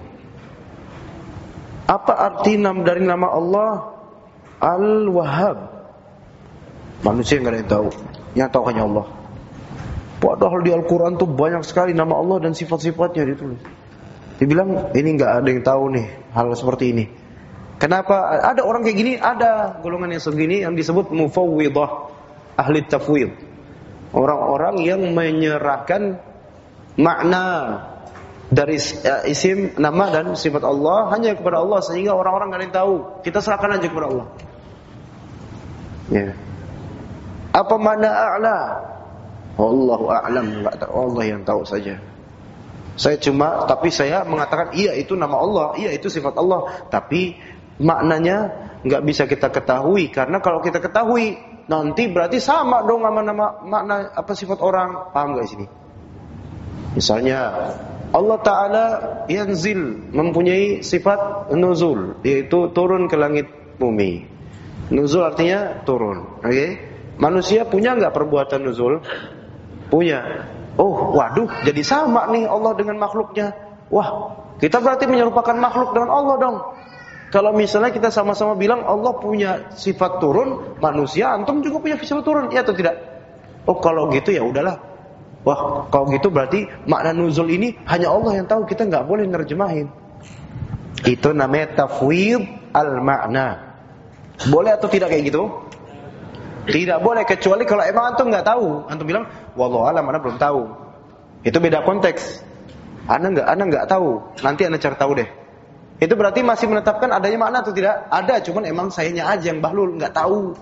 Apa arti dari nama Allah? Al-Wahhab. Manusia nggak ada yang tahu. Yang tahu hanya Allah. Padahal di Al-Quran tuh banyak sekali nama Allah dan sifat-sifatnya ditulis. Dibilang ini nggak ada yang tahu nih hal seperti ini. Kenapa? Ada orang kayak gini, ada golongan yang segini yang disebut mufawwidah, ahli tafwid. Orang-orang yang menyerahkan makna dari isim, nama dan sifat Allah hanya kepada Allah, sehingga orang-orang nggak ada yang tahu. Kita serahkan aja kepada Allah. Ya. Apa makna a'la? Allahu a'lam, enggak tahu, Allah yang tahu saja. Tapi saya mengatakan iya itu nama Allah, iya itu sifat Allah, tapi maknanya enggak bisa kita ketahui, karena kalau kita ketahui nanti berarti sama dong sama makna apa sifat orang. Paham enggak di sini? Misalnya Allah Ta'ala yanzil, mempunyai sifat nuzul, yaitu turun ke langit bumi. Nuzul artinya turun. Okay? Manusia punya enggak perbuatan nuzul? Punya. Oh, waduh, jadi sama nih Allah dengan makhluknya. Wah, kita berarti menyerupakan makhluk dengan Allah dong. Kalau misalnya kita sama-sama bilang Allah punya sifat turun, manusia antum juga punya sifat turun, ya atau tidak? Oh, kalau gitu ya udahlah. Wah, kalau gitu berarti makna nuzul ini hanya Allah yang tahu, kita nggak boleh nerjemahin. Itu namanya tafwid al-makna. Boleh atau tidak kayak gitu? Tidak boleh, kecuali kalau emang antum nggak tahu. Antum bilang, wallahu alam, ana belum tahu. Itu beda konteks. Ana nggak tahu. Nanti ana cari tahu deh. Itu berarti masih menetapkan adanya makna atau tidak? Ada, cuman emang sayanya aja yang bahlul nggak tahu.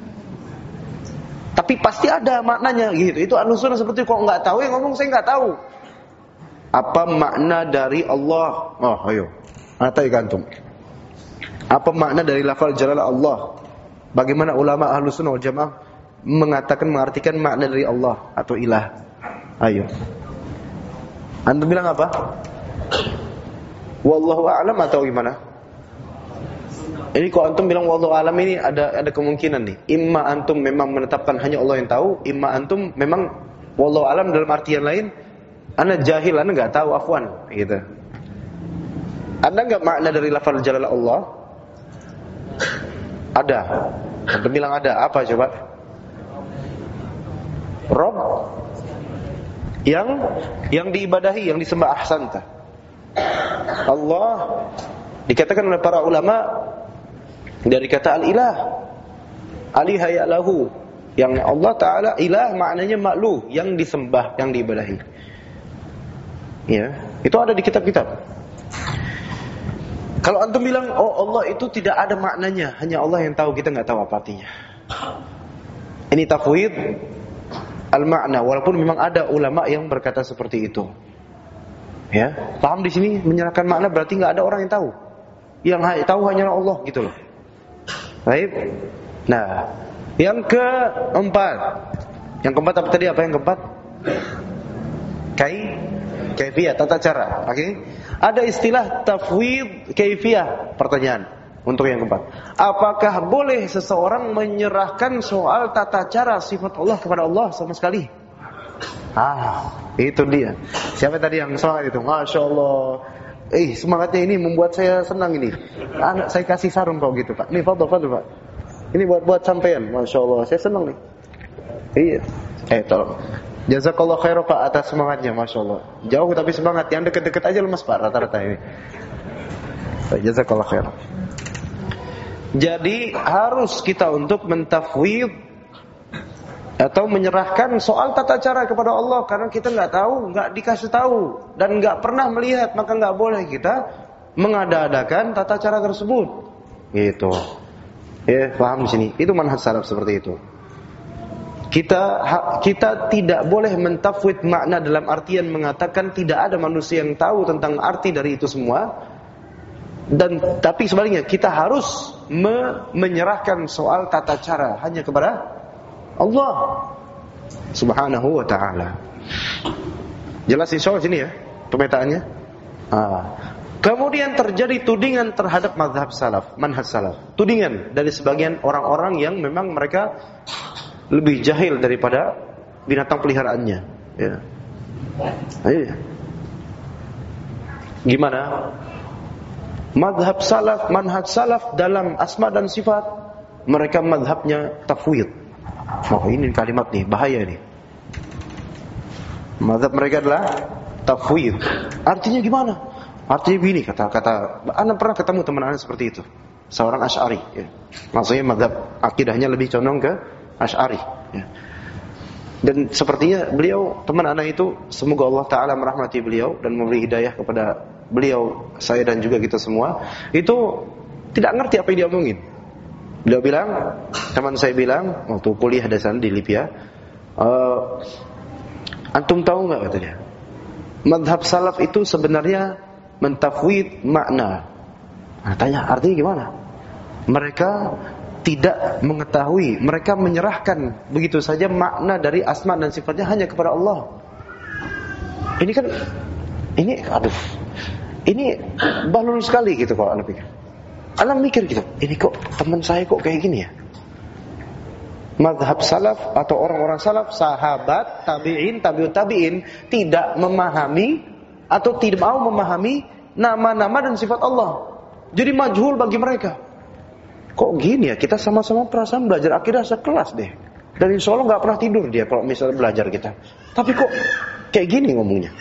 Tapi pasti ada maknanya gitu. Itu Ahlussunnah seperti kok nggak tahu, yang ngomong saya nggak tahu. Apa makna dari Allah? Oh, ayo. Ana tanya antum. Apa makna dari lafal jalala Allah? Bagaimana ulama Ahlussunnah wal Jamaah mengartikan makna dari Allah atau ilah? Ayo. Antum bilang apa? Wallahu a'lam atau gimana? Ini kok antum bilang wallahu a'lam, ini ada kemungkinan nih. Imma antum memang menetapkan hanya Allah yang tahu, imma antum memang wallahu a'lam dalam artian lain, ana jahil, ana enggak tahu, afwan gitu. Ada enggak makna dari lafal jalala Allah? Ada. Antum bilang ada. Apa coba? Rabb yang diibadahi, yang disembah. Ahsanta. Allah dikatakan oleh para ulama dari kata al-ilah, aliha ya'lahu, yang Allah Ta'ala ilah maknanya makluh, yang disembah, yang diibadahi. Ya, itu ada di kitab-kitab. Kalau antum bilang, oh Allah itu tidak ada maknanya, hanya Allah yang tahu, kita nggak tahu apa artinya. Ini tafwid al-makna, walaupun memang ada ulama yang berkata seperti itu. Ya, paham di sini? Menyerahkan makna berarti nggak ada orang yang tahu. Yang tahu hanya Allah gitu loh. Baik. Nah, yang keempat. Yang keempat apa tadi? Apa yang keempat? Kaifiyah, tata cara. Oke. Ada istilah tafwid kaifiyah. Pertanyaan untuk yang keempat. Apakah boleh seseorang menyerahkan soal tata cara sifat Allah kepada Allah sama sekali? Itu dia. Siapa tadi yang semangat itu? Masya Allah. Semangatnya ini membuat saya senang ini. Saya kasih sarung kalau gitu, Pak. Nih, fadhil Pak. Ini buat sampean. Masya Allah, saya senang nih. Iya. Tolong. Jazakallah khairan Pak atas semangatnya, Masya Allah. Jauh tapi semangat. Yang deket-deket aja lemas Pak, rata-rata ini. Jazakallah khairan. Jadi harus kita untuk mentafwid atau menyerahkan soal tata cara kepada Allah, karena kita nggak tahu, nggak dikasih tahu, dan nggak pernah melihat, maka nggak boleh kita mengada-adakan tata cara tersebut. Gitu. Ya, paham di sini? Itu manhaj salaf seperti itu. Kita tidak boleh mentafwid makna dalam artian mengatakan tidak ada manusia yang tahu tentang arti dari itu semua. Tapi sebaliknya kita harus menyerahkan soal tata cara hanya kepada Allah. Subhanahu wa ta'ala. Jelas insya Allah sini ya pemetaannya. Kemudian terjadi tudingan terhadap mazhab salaf, manhaj salaf. Tudingan dari sebagian orang-orang yang memang mereka lebih jahil daripada binatang peliharaannya. Ya. Ayo. Gimana? Mazhab salaf, manhaj salaf dalam asma dan sifat, mereka mazhabnya tafwid. Oh, ini kalimat nih, bahaya nih. Mazhab mereka adalah tafwid. Artinya gimana? Artinya begini, kata Anda pernah ketemu teman Anda seperti itu, seorang Asy'ari ya. Maksudnya mazhab akidahnya lebih condong ke Asy'ari ya. Dan sepertinya beliau, teman Anda itu, semoga Allah Ta'ala merahmati beliau dan memberi hidayah kepada beliau, saya dan juga kita semua, itu tidak ngerti apa yang dia omongin. Beliau bilang, teman saya bilang waktu kuliah di sana di Libya, antum tahu nggak, katanya, mazhab salaf itu sebenarnya mentafwid makna. Nah, tanya artinya gimana? Mereka tidak mengetahui, mereka menyerahkan begitu saja makna dari asma dan sifatnya hanya kepada Allah. Ini kan, ini balon sekali gitu kalau Anda pikir. Anda mikir gitu, ini kok teman saya kok kayak gini ya? Mazhab salaf atau orang-orang salaf, sahabat, tabi'in, tabi'ut tabi'in tidak memahami atau tidak mau memahami nama-nama dan sifat Allah. Jadi majhul bagi mereka. Kok gini ya? Kita sama-sama perasaan belajar akidah sekelas deh. Dan insya Allah gak pernah tidur dia kalau misalnya belajar kita. Tapi kok kayak gini ngomongnya?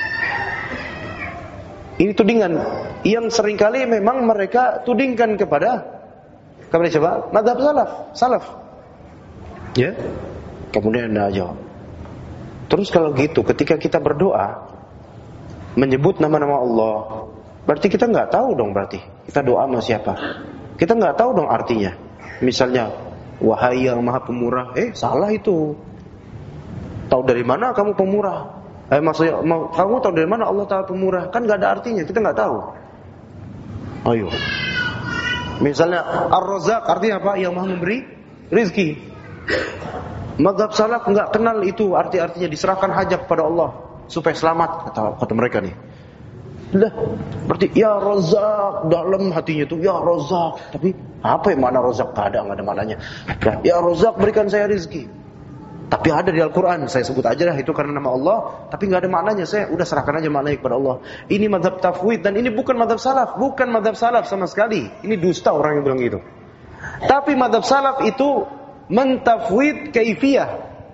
Ini tudingan yang seringkali memang mereka tudingkan kepada siapa? Mazhab salaf. Ya. Kemudian Anda jawab. Terus kalau gitu, ketika kita berdoa menyebut nama-nama Allah, berarti kita nggak tahu dong, berarti kita doa sama siapa? Kita nggak tahu dong artinya. Misalnya, wahai yang maha pemurah, salah itu. Tahu dari mana kamu pemurah? Maksudnya, kamu tahu dari mana Allah Ta'ala pemurah? Kan nggak ada artinya, kita nggak tahu. Ayo. Misalnya, Ar-Razzaq artinya apa? Yang maha memberi rizki. Mazhab salaf nggak kenal itu artinya, diserahkan hajat kepada Allah supaya selamat, kata mereka nih. Lah, berarti ya Razzaq, dalam hatinya itu ya Razzaq, tapi apa yang makna Razzaq? Nggak ada maknanya. Ya Razzaq, berikan saya rizki. Tapi ada di Al-Quran, saya sebut aja lah itu karena nama Allah, tapi nggak ada maknanya, saya udah serahkan aja maknanya kepada Allah. Ini mazhab tafwid, dan ini bukan mazhab salaf, bukan mazhab salaf sama sekali. Ini dusta orang yang bilang gitu. Tapi mazhab salaf itu mentafwid kaifiyah,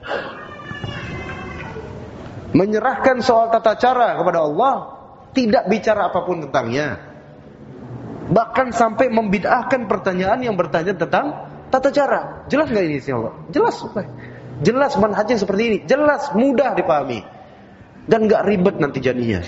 menyerahkan soal tata cara kepada Allah, tidak bicara apapun tentangnya. Bahkan sampai membid'ahkan pertanyaan yang bertanya tentang tata cara. Jelas nggak ini insyaallah? Jelas. Jelas manhajnya seperti ini. Jelas, mudah dipahami. Dan nggak ribet nanti jadinya.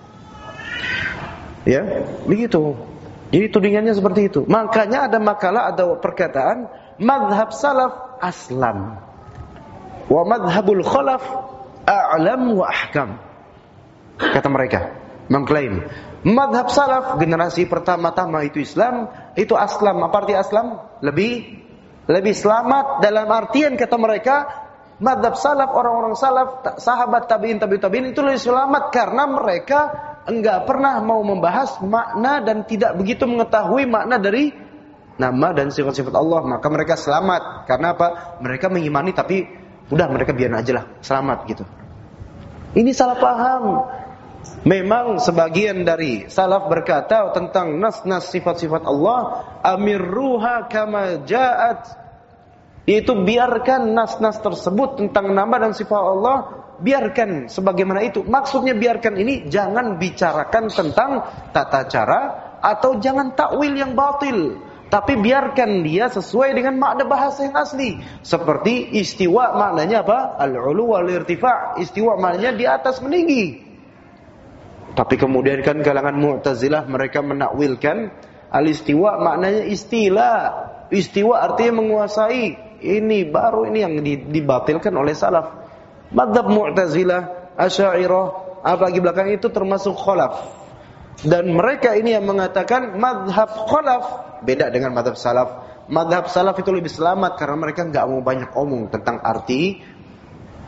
Ya, begitu. Jadi tudingannya seperti itu. Makanya ada makalah, ada perkataan, mazhab salaf aslam, wa mazhabul khalaf a'lam wa ahkam. Kata mereka, mengklaim mazhab salaf generasi pertama-tama itu Islam, itu aslam. Apa arti aslam? Lebih selamat, dalam artian kata mereka, mazhab salaf, orang-orang salaf, sahabat tabi'in, tabi'ut tabi'in itu lebih selamat karena mereka enggak pernah mau membahas makna dan tidak begitu mengetahui makna dari nama dan sifat-sifat Allah. Maka mereka selamat. Karena apa? Mereka mengimani tapi udah mereka biar aja lah, selamat gitu. Ini salah paham. Memang sebagian dari salaf berkata tentang nas-nas sifat-sifat Allah, amirruha kama ja'at, yaitu biarkan nas-nas tersebut tentang nama dan sifat Allah, biarkan sebagaimana itu. Maksudnya biarkan ini jangan bicarakan tentang tata cara atau jangan takwil yang batil, tapi biarkan dia sesuai dengan makna bahasa yang asli. Seperti istiwa maknanya apa? Al-ulu wal-irtifa'. Istiwa maknanya di atas, meninggi. Tapi kemudian kan kalangan Mu'tazilah mereka menakwilkan al-istiwa maknanya istilah. Istiwa artinya menguasai. Ini baru ini yang dibatilkan oleh salaf. Madzhab Mu'tazilah, Asy'ariyah, apalagi belakang itu termasuk khalaf. Dan mereka ini yang mengatakan madzhab khalaf beda dengan madzhab salaf. Madzhab salaf itu lebih selamat karena mereka enggak mau banyak omong tentang arti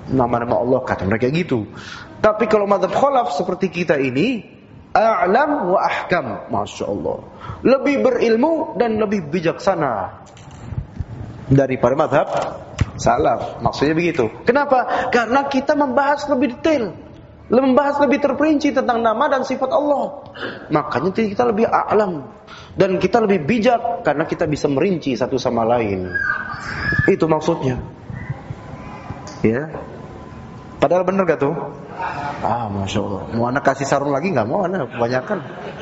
nama-nama Allah, kata mereka gitu. Tapi kalau mazhab khalaf seperti kita ini, a'lam wa ahkam, Masya Allah, lebih berilmu dan lebih bijaksana daripada mazhab salaf. Maksudnya begitu. Kenapa? Karena kita membahas lebih detail, membahas lebih terperinci tentang nama dan sifat Allah. Makanya kita lebih a'lam dan kita lebih bijak karena kita bisa merinci satu sama lain. Itu maksudnya. Ya. Padahal benar gak tuh? Masya Allah. Mau anak kasih sarung lagi gak mau anak, kebanyakan.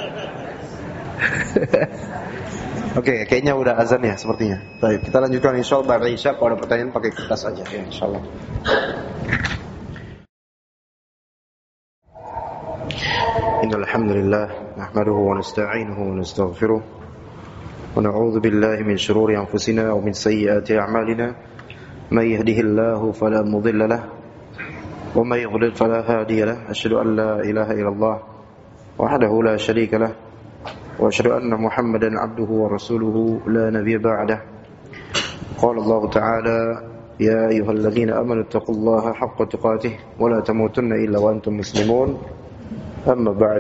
Oke, kayaknya udah azan ya sepertinya. Baik, kita lanjutkan insyaallah ba'da isya. Kalau ada pertanyaan pakai kertas aja ya insyaallah. Innal hamdalillah nahmaduhu wa nasta'inuhu wa nastaghfiruh wa na'udzu billahi min shururi anfusina wa min sayyiati a'malina. May yahdihillahu fala mudilla lahu wa may yudlil fala hadiya lahu. Asyhadu an la ilaha illallah wahdahu la syarika lahu wa asyhadu anna Muhammadan abduhu wa rasuluhu la nabiyya ba'dah. Qala Allah ta'ala ya ayyuhalladzina amanu taqullaha haqqa tuqatih wa la tamutunna illa wa antum muslimun. Amma ba'd.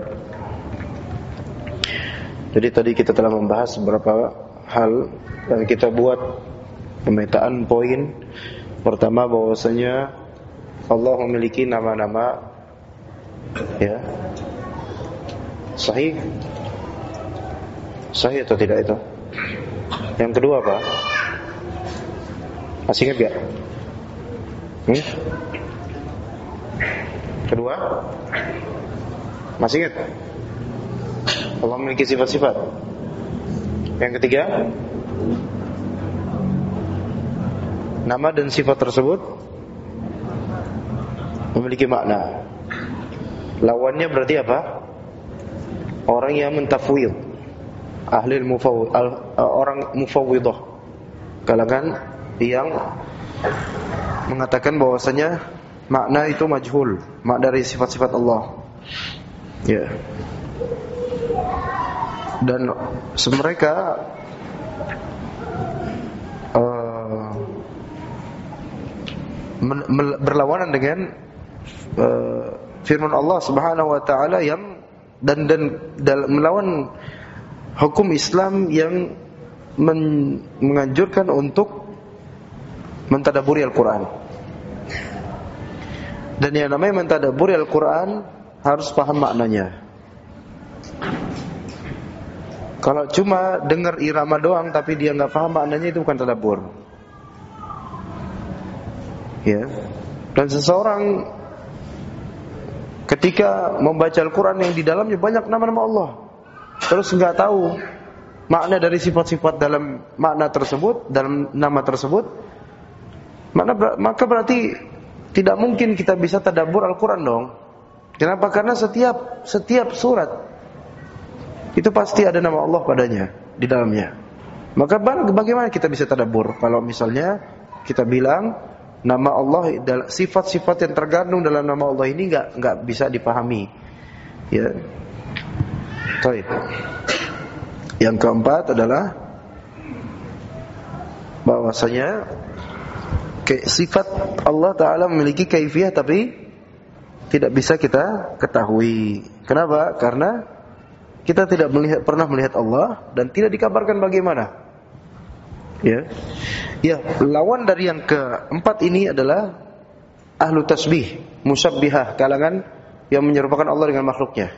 Jadi tadi kita telah membahas beberapa hal dan kita buat pemetaan poin. Pertama, bahwasanya Allah memiliki nama-nama ya sahih atau tidak itu. Yang kedua apa? Masih ingat gak? Kedua, masih ingat? Allah memiliki sifat-sifat. Yang ketiga, nama dan sifat tersebut memiliki makna. Lawannya berarti apa? Orang yang mentafwid, ahli mufawwid, orang mufawwidah, kalangan yang mengatakan bahwasanya makna itu majhul, makna dari sifat-sifat Allah. Ya. Dan mereka berlawanan dengan firman Allah Subhanahu wa taala yang dan melawan hukum Islam yang menganjurkan untuk mentadabburi Al-Qur'an. Dan yang namanya mentadabburi Al-Qur'an harus paham maknanya. Kalau cuma dengar irama doang tapi dia enggak paham maknanya, itu bukan tadabbur. Ya. Dan seseorang ketika membaca Al-Quran yang di dalamnya banyak nama-nama Allah, terus enggak tahu makna dari sifat-sifat dalam makna tersebut, dalam nama tersebut, maka berarti tidak mungkin kita bisa tadabbur Al-Quran dong. Kenapa? Karena setiap surat itu pasti ada nama Allah padanya di dalamnya. Maka bagaimana kita bisa tadabbur kalau misalnya kita bilang nama Allah, sifat-sifat yang terkandung dalam nama Allah ini enggak bisa dipahami. Ya. Baik. Yang keempat adalah bahwasanya sifat Allah Ta'ala memiliki kaifiyah tapi tidak bisa kita ketahui. Kenapa? Karena kita tidak pernah melihat Allah dan tidak dikabarkan bagaimana. Ya. Ya, lawan dari yang keempat ini adalah ahlu tasbih, musyabbihah, kalangan yang menyerupakan Allah dengan makhluknya.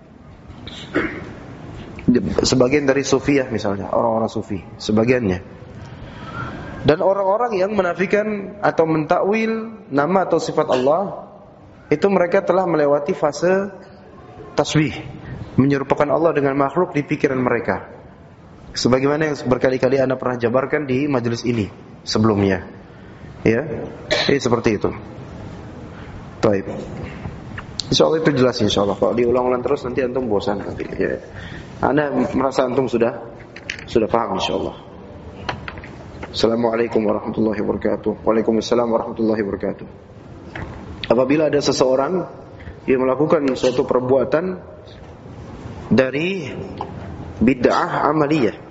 Sebagian dari sufiyah misalnya, orang-orang sufi, sebagiannya. Dan orang-orang yang menafikan atau mentakwil nama atau sifat Allah, itu mereka telah melewati fase tasbih, menyerupakan Allah dengan makhluk di pikiran mereka. Sebagaimana yang berkali-kali Anda pernah jabarkan di majelis ini sebelumnya. Ya. Jadi seperti itu. Baik. Insyaallah itu jelas insyaallah. Kalau diulang-ulang terus nanti antum bosan nanti. Ya. Anda merasa antum sudah paham insyaallah. Assalamualaikum warahmatullahi wabarakatuh. Waalaikumsalam warahmatullahi wabarakatuh. Apabila ada seseorang yang melakukan suatu perbuatan dari bid'ah amaliyah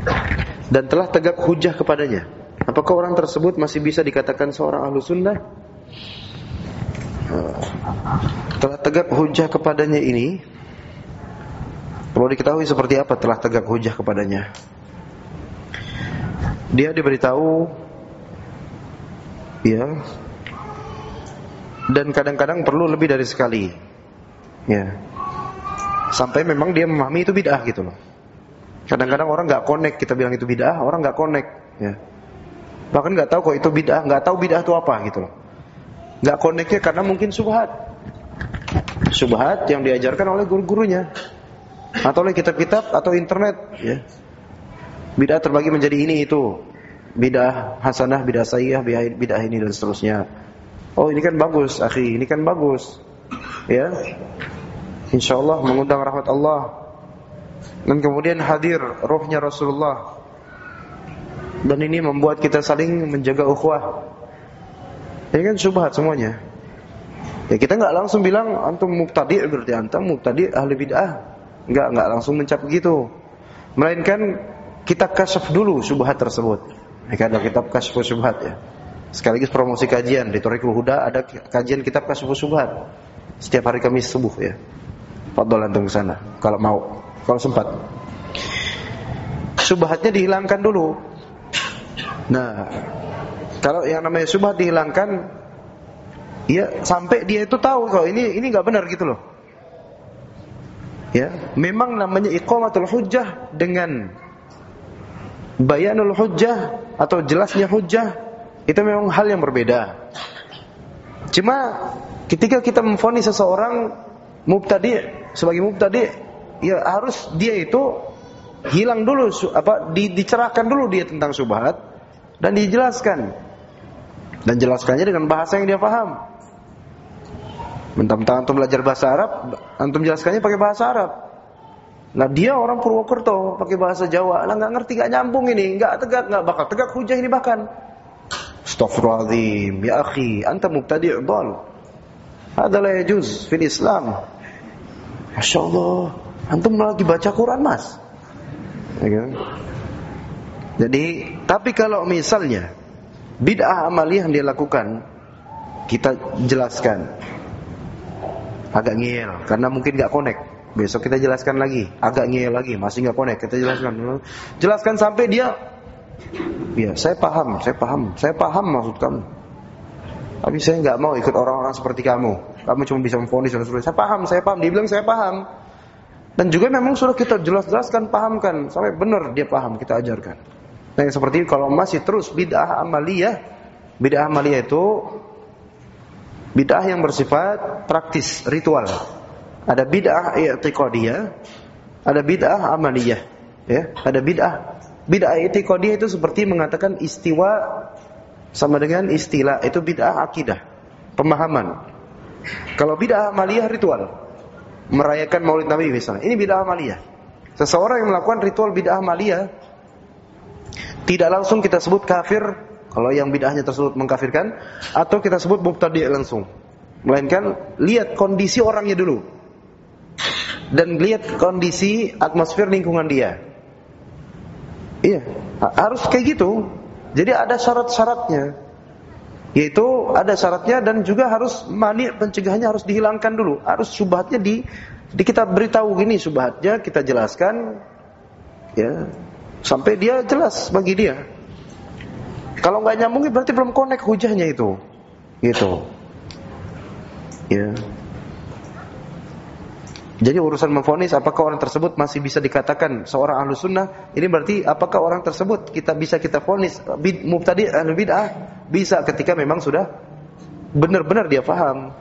dan telah tegak hujah kepadanya, apakah orang tersebut masih bisa dikatakan seorang ahlu sunnah Telah tegak hujah kepadanya ini, perlu diketahui seperti apa telah tegak hujah kepadanya. Dia diberitahu, ya, dan kadang-kadang perlu lebih dari sekali, ya, sampai memang dia memahami itu bid'ah gitu loh. Kadang-kadang orang nggak connect, kita bilang itu bid'ah, orang nggak connect, ya, bahkan nggak tahu kok itu bid'ah, nggak tahu bid'ah itu apa gitu loh. Nggak connectnya karena mungkin subhat yang diajarkan oleh guru-gurunya atau oleh kitab-kitab atau internet, ya. Bid'ah terbagi menjadi ini itu, bid'ah hasanah, bid'ah sayyah, bid'ah ini dan seterusnya. Oh ini kan bagus, akhi, ini kan bagus, ya. Insyaallah mengundang rahmat Allah. Dan kemudian hadir ruhnya Rasulullah. Dan ini membuat kita saling menjaga ukhuwah. Ini kan syubhat semuanya. Ya kita enggak langsung bilang antum mubtadi' berarti antum mubtadi' ahli bid'ah. Enggak langsung mencap begitu. Melainkan kita kasyaf dulu syubhat tersebut. Ini ada kitab Kasyfus Syubhat, ya. Sekaligus promosi kajian di Thariqul Huda, ada kajian kitab Kasyfus Syubhat setiap hari Kamis subuh, ya. Fadhol antum ke sana kalau mau, kalau sempat. Syubhatnya dihilangkan dulu. Nah, kalau yang namanya syubhat dihilangkan, ya sampai dia itu tahu kalau ini enggak benar gitu loh. Ya, memang namanya iqamatul hujjah dengan bayanul hujjah atau jelasnya hujjah itu memang hal yang berbeda. Cuma ketika kita memvonis seseorang mubtadi' sebagai mubtadi', ya harus dia itu hilang dulu dicerahkan dulu dia tentang syubhat dan dijelaskan. Dan jelaskannya dengan bahasa yang dia paham. Mentang-mentang antum belajar bahasa Arab, antum jelaskannya pakai bahasa Arab. Nah dia orang Purwokerto pakai bahasa Jawa, lah nggak ngerti, nggak nyambung ini, nggak bakal tegak hujah ini bahkan. Astaghfirullahaladzim, ya akhi, anta mubtadi' dhal. Hada la yajuz fil Islam. Masya Allah, antum lagi baca Quran mas. Jadi, tapi kalau misalnya bid'ah amaliyah yang dia lakukan, kita jelaskan. Agak ngeyel, karena mungkin gak connect. Besok kita jelaskan lagi. Agak ngeyel lagi, masih gak connect. Kita jelaskan. Jelaskan sampai dia, ya saya paham maksud kamu. Tapi saya gak mau ikut orang-orang seperti kamu. Kamu cuma bisa memvonis dan sebagainya. Saya paham. Dia bilang saya paham. Dan juga memang sudah kita jelaskan, pahamkan. Sampai benar dia paham, kita ajarkan. Nah yang seperti ini kalau masih terus bid'ah amaliyah itu bid'ah yang bersifat praktis, ritual. Ada bid'ah i'tiqadiyah, ada bid'ah amaliyah, ya. Ada bid'ah i'tiqadiyah itu seperti mengatakan istiwa sama dengan istilah, itu bid'ah akidah, pemahaman. Kalau bid'ah amaliyah ritual, merayakan Maulid Nabi misalnya, ini bid'ah amaliyah. Seseorang yang melakukan ritual bid'ah amaliyah tidak langsung kita sebut kafir kalau yang bid'ahnya tersebut mengkafirkan, atau kita sebut mubtadi' langsung. Melainkan lihat kondisi orangnya dulu. Dan lihat kondisi atmosfer lingkungan dia. Iya, harus kayak gitu. Jadi ada syarat-syaratnya. Yaitu ada syaratnya dan juga harus mani' pencegahannya harus dihilangkan dulu. Harus syubhatnya di kita beritahu gini syubhatnya, kita jelaskan, ya, sampai dia jelas bagi dia. Kalau nggak nyambung berarti belum connect hujahnya itu, gitu. Ya. Jadi urusan memvonis apakah orang tersebut masih bisa dikatakan seorang ahlu sunnah, ini berarti apakah orang tersebut kita vonis mubtadi' ahlu bid'ah, bisa ketika memang sudah benar-benar dia paham.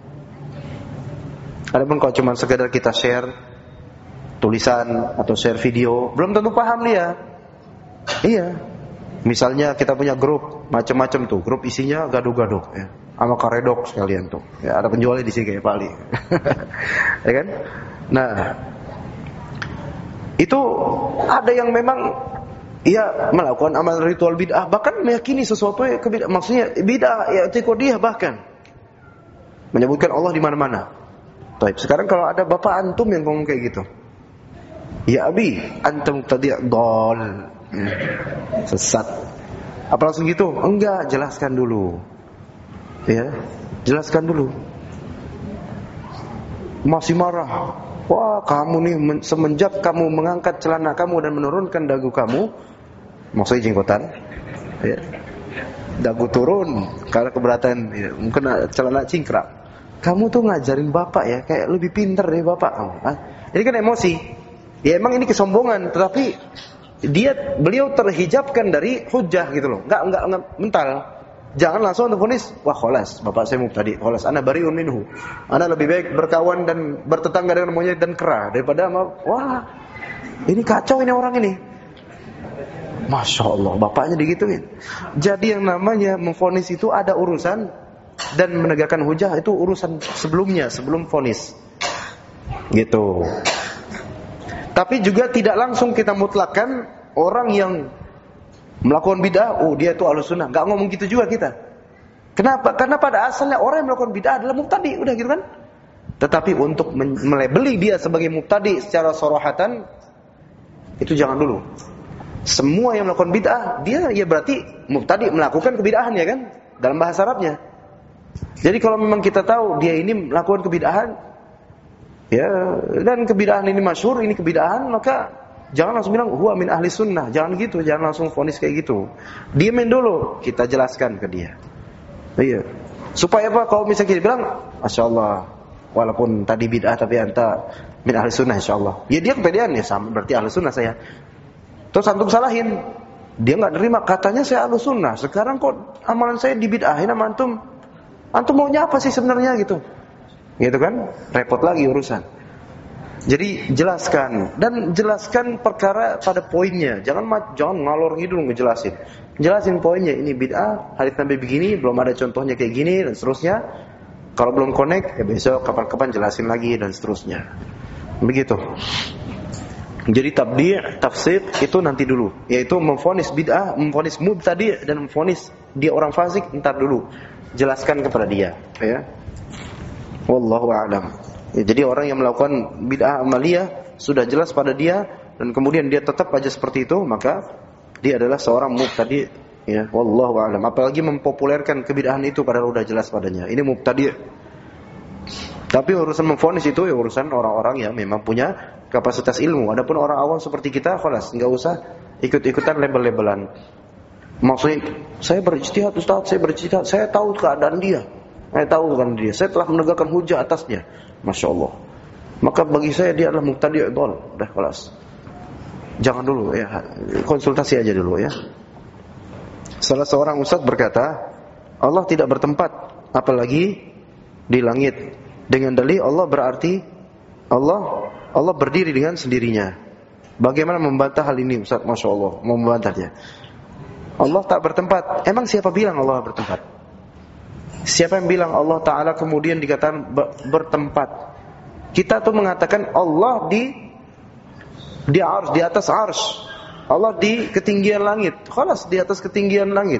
Adapun kalau cuma sekedar kita share tulisan atau share video, belum tentu paham dia. Iya. Misalnya kita punya grup macam-macam tuh, grup isinya gaduh-gaduh, ya, sama karedok sekalian tuh. Ya, ada penjualnya di sini kayak Pak Ali. Ya kan? Nah, itu ada yang memang ia melakukan amal ritual bid'ah, bahkan meyakini sesuatu yang bid'ah, maksudnya bid'ah ya i'tiqadiyah, bahkan menyebutkan Allah di mana-mana. Baik, sekarang kalau ada bapak antum yang ngomong kayak gitu, ya abi, antum mubtadi' dhal, sesat. Apa langsung gitu? Enggak, jelaskan dulu. Ya, jelaskan dulu. Masih marah. Wah, kamu nih semenjak kamu mengangkat celana kamu dan menurunkan dagu kamu, maksudnya jenggotan, ya, dagu turun karena keberatan, ya, mungkin celana cingkrang. Kamu tuh ngajarin bapak ya, kayak lebih pintar dari bapak kamu. Ini kan emosi. Ya emang ini kesombongan, tetapi beliau terhijabkan dari hujah gitu loh. Enggak mental. Jangan langsung vonis, wah kholas, bapak saya mubtadi, kholas, ana bariun minhu. Ana lebih baik berkawan dan bertetangga dengan monyet dan kera daripada wah, ini kacau ini orang ini. Masya Allah, bapaknya digituin. Jadi yang namanya memvonis itu ada urusan, dan menegakkan hujah itu urusan sebelumnya, sebelum vonis. Gitu. Tapi juga tidak langsung kita mutlakkan orang yang melakukan bid'ah, oh dia itu ahlus sunnah. Gak ngomong gitu juga kita. Kenapa? Karena pada asalnya orang yang melakukan bid'ah adalah mubtadi, udah gitu kan. Tetapi untuk melabeli dia sebagai mubtadi secara sorohatan, itu jangan dulu. Semua yang melakukan bid'ah, dia ya berarti mubtadi, melakukan kebid'ahan, ya kan, dalam bahasa Arabnya. Jadi kalau memang kita tahu dia ini melakukan kebid'ahan, ya, dan kebid'ahan ini masyhur, ini kebid'ahan, maka jangan langsung bilang huwa min ahli sunnah. Jangan gitu, jangan langsung vonis kayak gitu. Diamin dulu, kita jelaskan ke dia. Iya. Supaya apa? Kalau misalnya kita bilang, Masya Allah, walaupun tadi bid'ah tapi anta min ahli sunnah insyaallah. Ya dia kepedean, ya sama berarti ahli sunnah saya. Terus antum salahin, dia nggak nerima, katanya saya ahli sunnah. Sekarang kok amalan saya dibid'ahin sama antum? Antum maunya apa sih sebenarnya gitu? Gitu kan? Repot lagi urusan. Jadi jelaskan, dan jelaskan perkara pada poinnya. Jangan ngalor ngidul ngejelasin. Jelasin poinnya, ini bid'ah, hadits Nabi begini, belum ada contohnya kayak gini, dan seterusnya. Kalau belum connect, ya besok kapan-kapan jelasin lagi, dan seterusnya. Begitu. Jadi tabdi', tafsir itu nanti dulu, yaitu memvonis bid'ah, memvonis mubtadi' dan memvonis dia orang fasik, entar dulu. Jelaskan kepada dia, ya. Wallahu a'lam. Ya, jadi orang yang melakukan bid'ah amaliyah sudah jelas pada dia, dan kemudian dia tetap aja seperti itu, maka dia adalah seorang mubtadi', ya. Wallahu a'lam. Apalagi mempopulerkan kebid'ahan itu padahal udah jelas padanya. Ini mubtadi'. Tapi urusan memvonis itu ya urusan orang-orang yang memang punya kapasitas ilmu. Adapun orang awam seperti kita, khalas, enggak usah ikut-ikutan label-labelan. Maksudnya, saya berijtihad Ustaz, saya berijtihad, saya tahu keadaan dia. Saya tahu kan dia, saya telah menegakkan hujah atasnya. Masya Allah. Maka bagi saya dia adalah mubtadi' dhal. Udah kelas. Jangan dulu ya, konsultasi aja dulu ya. Salah seorang ustaz berkata, Allah tidak bertempat apalagi di langit. Dengan dalil Allah berarti Allah berdiri dengan sendirinya. Bagaimana membantah hal ini Ustaz? Masya Allah, mau membantahnya. Allah tak bertempat. Emang siapa bilang Allah bertempat? Siapa yang bilang Allah Ta'ala kemudian dikatakan bertempat? Kita tuh mengatakan Allah di ars, di atas ars. Allah di ketinggian langit. Khalas, di atas ketinggian langit.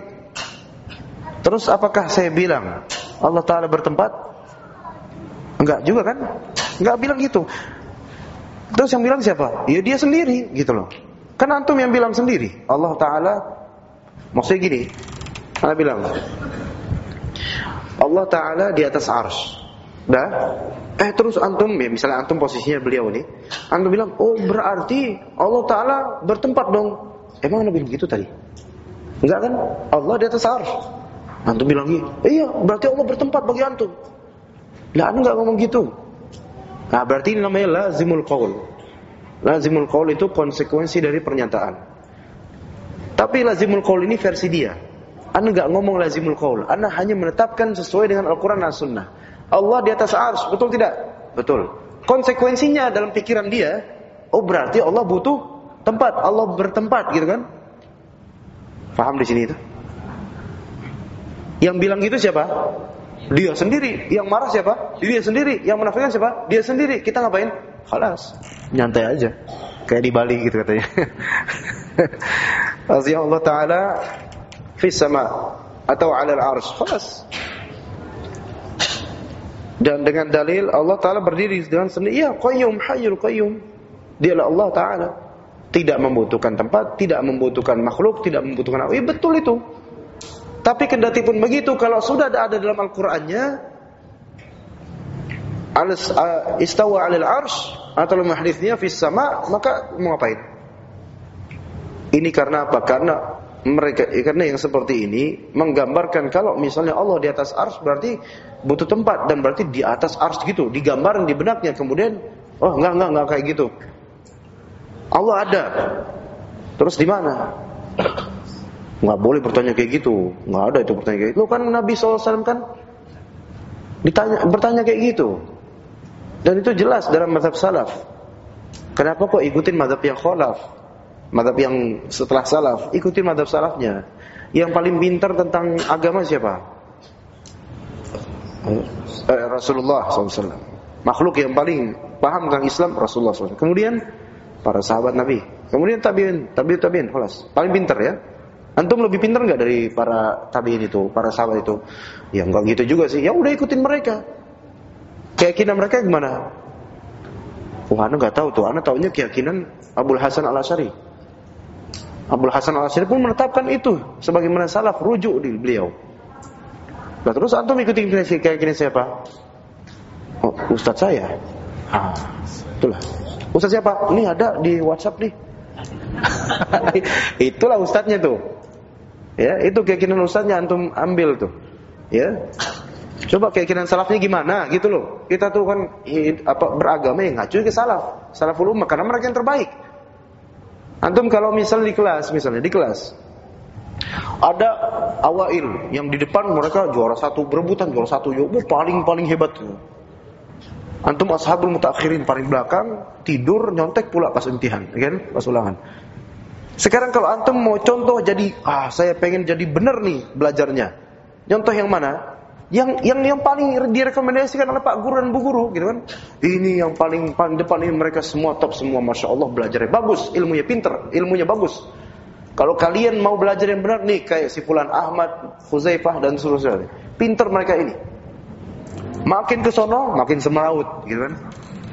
Terus apakah saya bilang Allah Ta'ala bertempat? Enggak juga kan? Enggak bilang gitu. Terus yang bilang siapa? Ya dia sendiri gitu loh. Kan antum yang bilang sendiri. Allah Ta'ala, maksudnya gini, ana bilang Allah Ta'ala di atas arsy. Dah? Terus antum, ya misalnya antum posisinya beliau nih, antum bilang, oh berarti Allah Ta'ala bertempat dong. Emang anda bilang gitu tadi? Enggak kan? Allah di atas arsy. Antum bilang gitu, iya berarti Allah bertempat bagi antum. Lah anda enggak ngomong gitu. Nah berarti ini namanya lazimul qaul. Lazimul qaul itu konsekuensi dari pernyataan. Tapi lazimul qaul ini versi dia. Anda enggak ngomong lazimul qaul, Anda hanya menetapkan sesuai dengan Al-Quran dan Sunnah. Allah di atas arsy, betul tidak? Betul. Konsekuensinya dalam pikiran dia, oh berarti Allah butuh tempat, Allah bertempat, gitu kan? Paham di sini itu? Yang bilang gitu siapa? Dia sendiri. Yang marah siapa? Dia sendiri. Yang menafikan siapa? Dia sendiri. Kita ngapain? Khalas, nyantai aja. Kayak di Bali gitu katanya. Azza Allah Ta'ala fis sama atau 'alal arsy. Khalas. Dan dengan dalil Allah Ta'ala berdiri dengan sendiri. Ya, qayyum, hayyul qayyum. Dialah Allah Ta'ala. Tidak membutuhkan tempat, tidak membutuhkan makhluk, tidak membutuhkan apa. Ya betul itu. Tapi kendati pun begitu, kalau sudah ada dalam Al-Qur'annya istawa 'alal 'arsy atau dalam hadisnya fis sama, maka mau ngapain? Ini karena apa? Karena yang seperti ini menggambarkan kalau misalnya Allah di atas arsy berarti butuh tempat, dan berarti di atas arsy gitu, digambarin di benaknya. Kemudian enggak kayak gitu. Allah ada. Terus di mana? Enggak boleh bertanya kayak gitu. Enggak ada itu bertanya kayak gitu. Loh, kan Nabi SAW kan bertanya kayak gitu. Dan itu jelas dalam mazhab salaf. Kenapa kok ikutin mazhab yang khalaf? Mazhab yang setelah salaf, ikutin mazhab salafnya. Yang paling pintar tentang agama siapa? Rasulullah SAW. Makhluk yang paling paham tentang Islam Rasulullah SAW. Kemudian para sahabat Nabi. Kemudian tabi'in, khalas. Paling pintar ya. Antum lebih pintar enggak dari para tabi'in itu, para sahabat itu? Ya enggak gitu juga sih. Ya udah ikutin mereka. Keyakinan mereka gimana? Ana enggak tahu tuh. Ana taunya keyakinan Abul Hasan Al-Asy'ari. Abul Hasan Al-Asy'ari pun menetapkan itu sebagaimana salaf, rujuk di beliau. Nah, terus antum ikutin keyakinan siapa? Oh, ustaz saya. Itulah. Ustaz siapa? Ini ada di WhatsApp nih. Itulah ustaznya tuh. Ya, itu keyakinan ustaznya, antum ambil tuh. Ya. Coba keyakinan salafnya gimana gitu loh. Kita tuh kan beragama yang ngacu ke salaful ummah karena mereka yang terbaik. Antum kalau misalnya di kelas ada awail yang di depan mereka juara satu, berebutan juara satu, paling hebat tuh. Antum ashabul mutaakhirin paling belakang, tidur nyontek pula pas imtihan, kan? Pas ulangan. Sekarang kalau antum mau contoh jadi saya pengen jadi bener nih belajarnya. Contoh yang mana? Yang paling direkomendasikan oleh Pak Guru dan Bu Guru gitu kan. Ini yang paling depan ini, mereka semua top semua, Masya Allah belajarnya bagus, ilmunya pinter, ilmunya bagus. Kalau kalian mau belajar yang benar nih kayak si Fulan Ahmad, Huzaifah dan seterusnya. Pinter mereka ini. Makin ke sono makin semeraut gitu kan.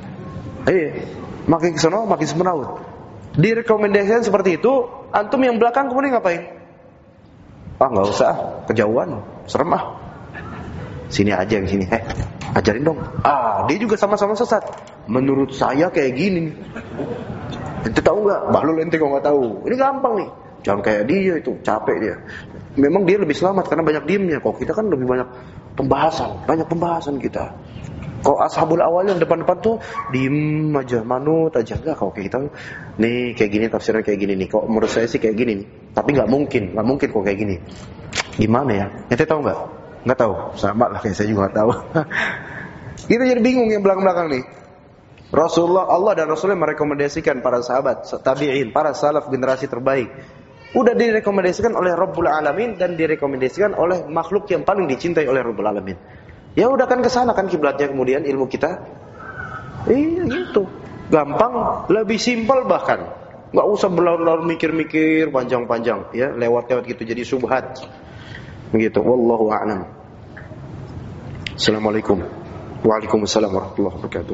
Makin ke sono makin semeraut. Direkomendasikan seperti itu, antum yang belakang kemudian ngapain? Enggak usah, kejauhan, serem Sini aja di sini. Ajarin dong. Dia juga sama-sama sesat. Menurut saya kayak gini nih. Ente tahu enggak? Bahlul ente kok enggak tahu. Ini gampang nih. Jangan kayak dia itu, capek dia. Memang dia lebih selamat karena banyak diemnya. Kok kita kan lebih banyak pembahasan kita. Kok ashabul awal yang depan-depan tuh diem aja, manut aja. Enggak, kalau kayak kita nih kayak gini tafsirnya kayak gini nih. Kok menurut saya sih kayak gini nih. Tapi enggak mungkin kok kayak gini. Gimana ya? Ente tahu enggak? Enggak tahu. Sama lah kayak saya juga enggak tahu. Kita jadi bingung yang belakang-belakang nih. Rasulullah, Allah dan Rasulnya merekomendasikan para sahabat, tabi'in, para salaf generasi terbaik. Udah direkomendasikan oleh Rabbul Alamin dan direkomendasikan oleh makhluk yang paling dicintai oleh Rabbul Alamin. Ya udah kan kesana kan kiblatnya kemudian ilmu kita. Iya gitu. Gampang, lebih simpel bahkan. Enggak usah berlarut-larut mikir-mikir panjang-panjang ya, lewat-lewat gitu jadi subhat. Begitu, wallahu a'lam. Assalamualaikum. Waalaikumsalam warahmatullahi wabarakatuh.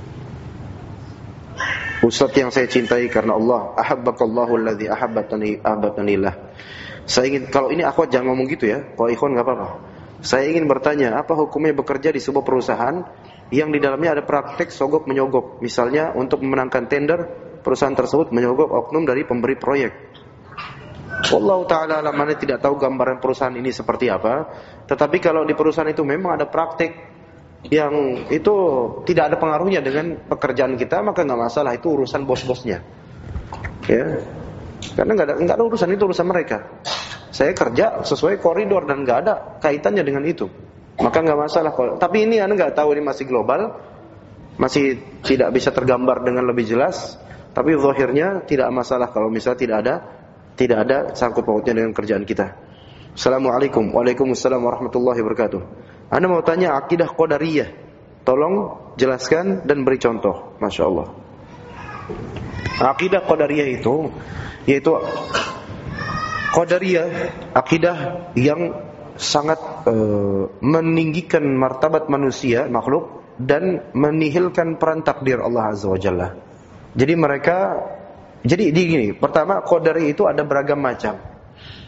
Ustaz yang saya cintai karena Allah, ahabbakallahu alladzi ahabbatani lah. Saya ingin, kalau ini akhwat jangan ngomong gitu ya. Kalau ikhwan enggak apa-apa. Saya ingin bertanya, apa hukumnya bekerja di sebuah perusahaan yang di dalamnya ada praktek sogok menyogok? Misalnya untuk memenangkan tender, perusahaan tersebut menyogok oknum dari pemberi proyek. Wallahu ta'ala alam, mana tidak tahu gambaran perusahaan ini seperti apa. Tetapi kalau di perusahaan itu memang ada praktik yang itu tidak ada pengaruhnya dengan pekerjaan kita, maka nggak masalah, itu urusan bos-bosnya. Ya, karena nggak ada urusan, itu urusan mereka. Saya kerja sesuai koridor dan nggak ada kaitannya dengan itu, maka nggak masalah. Tapi ini anda nggak tahu, ini masih global, masih tidak bisa tergambar dengan lebih jelas. Tapi zahirnya tidak masalah kalau misalnya tidak ada sangkut pautnya dengan kerjaan kita. Assalamualaikum. Waalaikumsalam warahmatullahi wabarakatuh. Anda mau tanya akidah Qadariyah. Tolong jelaskan dan beri contoh. Masya Allah. Akidah Qadariyah itu, yaitu Qadariyah, akidah yang sangat meninggikan martabat manusia, makhluk, dan menihilkan peran takdir Allah Azza wa Jalla. Jadi gini, pertama Qadariyah itu ada beragam macam.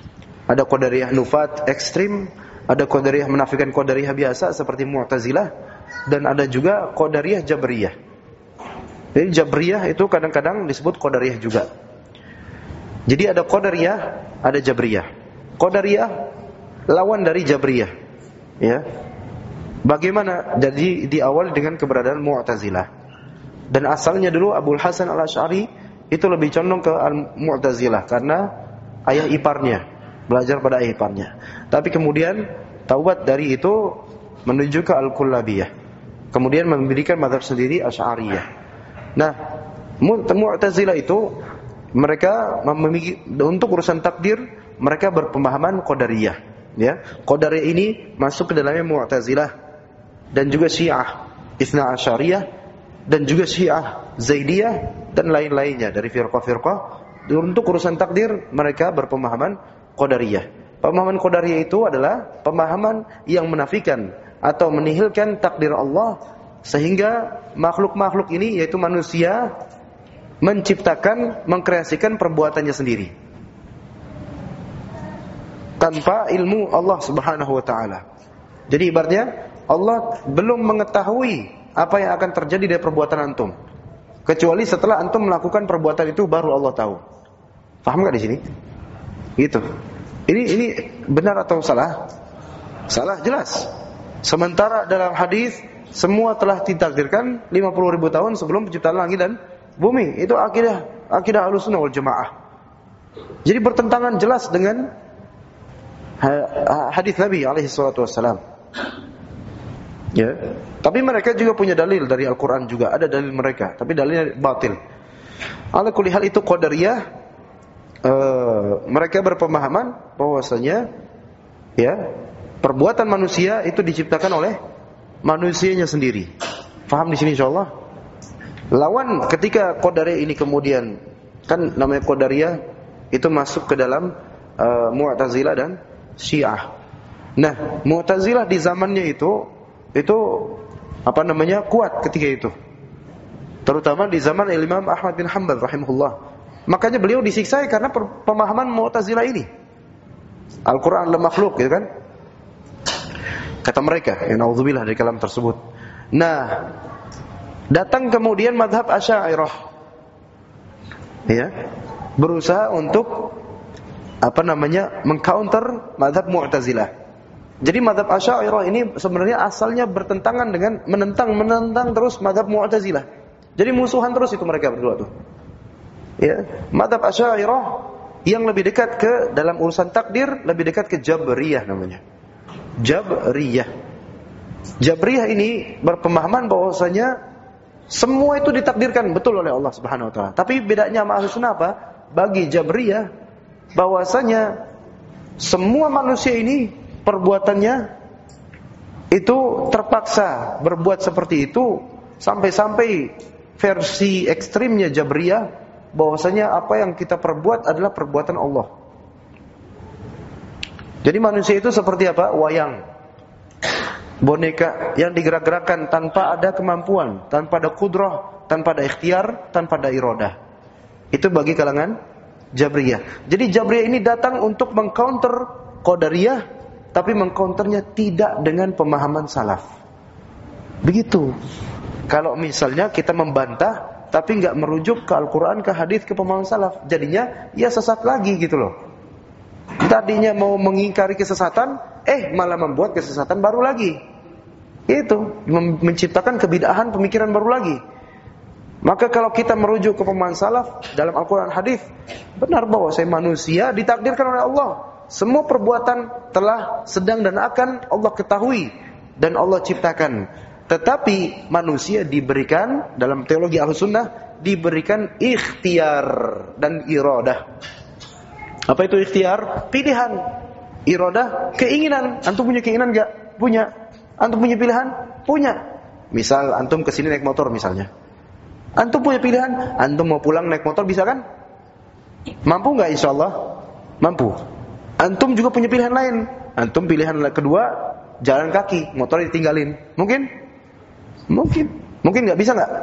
Ada Qadariyah nufat ekstrim, ada Qadariyah menafikan Qadariyah biasa seperti Mu'tazilah, dan ada juga Qadariyah Jabriyah. Jadi Jabriyah itu kadang-kadang disebut Qadariyah juga. Jadi ada Qadariyah, ada Jabriyah. Qadariyah lawan dari Jabriyah. Ya. Bagaimana? Jadi diawali dengan keberadaan Mu'tazilah. Dan asalnya dulu Abul Hasan Al-Asy'ari itu lebih condong ke Mu'tazilah karena ayah iparnya, belajar pada ayah iparnya. Tapi kemudian taubat dari itu menuju ke Al-Kullabiyah. Kemudian mendirikan mazhab sendiri Asy'ariyah. Nah, Mu'tazilah itu mereka untuk urusan takdir mereka berpemahaman Qadariyah, ya. Qadariyah ini masuk ke dalamnya Mu'tazilah dan juga Syiah Itsna Asy'ariyah dan juga Syiah Zaidiyah dan lain-lainnya dari firqah-firqah. Untuk urusan takdir mereka berpemahaman Qadariyah. Pemahaman Qadariyah itu adalah pemahaman yang menafikan atau menihilkan takdir Allah, sehingga makhluk-makhluk ini yaitu manusia menciptakan, mengkreasikan perbuatannya sendiri tanpa ilmu Allah Subhanahu wa taala. Jadi ibaratnya Allah belum mengetahui apa yang akan terjadi dari perbuatan antum, kecuali setelah antum melakukan perbuatan itu baru Allah tahu. Paham enggak di sini? Gitu. Ini benar atau salah? Salah jelas. Sementara dalam hadis semua telah ditakdirkan 50.000 tahun sebelum penciptaan langit dan bumi. Itu akidah Ahlussunnah wal Jamaah. Jadi bertentangan jelas dengan hadis Nabi alaihi salatu wassalam. Ya. Tapi mereka juga punya dalil dari Al-Qur'an juga, ada dalil mereka, tapi dalilnya batil. Ala kulli hal itu Qadariyah, mereka berpemahaman bahwasanya ya, perbuatan manusia itu diciptakan oleh manusianya sendiri. Faham di sini insyaallah? Lawan ketika Qadariyah ini kemudian, kan namanya Qadariyah itu masuk ke dalam Mu'tazilah dan Syiah. Nah, Mu'tazilah di zamannya itu kuat ketika itu. Terutama di zaman Imam Ahmad bin Hanbal rahimahullah. Makanya beliau disiksa karena pemahaman Mu'tazilah ini. Al-Qur'an adalah makhluk, gitu kan? Kata mereka, ya naudzubillah dari kalam tersebut. Nah, datang kemudian mazhab Asy'ariyah. Ya. Berusaha untuk mengcounter mazhab Mu'tazilah. Jadi mazhab Asy'ariyah ini sebenarnya asalnya bertentangan dengan menentang terus mazhab Mu'tazilah. Jadi musuhan terus itu mereka berdua tuh. Ya, mazhab Asy'ariyah yang lebih dekat ke dalam urusan takdir lebih dekat ke Jabriyah namanya. Jabriyah ini berpemahaman bahwasanya semua itu ditakdirkan betul oleh Allah Subhanahu wa taala. Tapi bedanya sama Ahlussunnah apa? Bagi Jabriyah bahwasanya semua manusia ini perbuatannya itu terpaksa berbuat seperti itu, sampai-sampai versi ekstrimnya Jabriyah bahwasanya apa yang kita perbuat adalah perbuatan Allah. Jadi manusia itu seperti apa? Wayang, boneka yang digerak-gerakkan tanpa ada kemampuan, tanpa ada kudrah, tanpa ada ikhtiar, tanpa ada iradah. Itu bagi kalangan Jabriyah. Jadi Jabriyah ini datang untuk mengcounter Qadariyah, tapi mengcounternya tidak dengan pemahaman salaf. Begitu. Kalau misalnya kita membantah tapi enggak merujuk ke Al-Qur'an, ke hadis, ke pemahaman salaf, jadinya ya sesat lagi gitu loh. Tadinya mau mengingkari kesesatan, malah membuat kesesatan baru lagi. Itu menciptakan kebid'ahan, pemikiran baru lagi. Maka kalau kita merujuk ke pemahaman salaf dalam Al-Qur'an, hadis, benar bahwa manusia ditakdirkan oleh Allah. Semua perbuatan telah, sedang dan akan Allah ketahui dan Allah ciptakan. Tetapi manusia diberikan, dalam teologi Ahlussunnah, diberikan ikhtiar dan iradah. Apa itu ikhtiar? Pilihan. Iradah, keinginan. Antum punya keinginan enggak? Punya. Antum punya pilihan? Punya. Misal antum kesini naik motor misalnya. Antum punya pilihan, antum mau pulang naik motor bisa kan? Mampu enggak insyaallah? Mampu. Antum juga punya pilihan lain. Antum pilihan kedua jalan kaki, motor ditinggalin. Mungkin? Mungkin enggak, bisa enggak?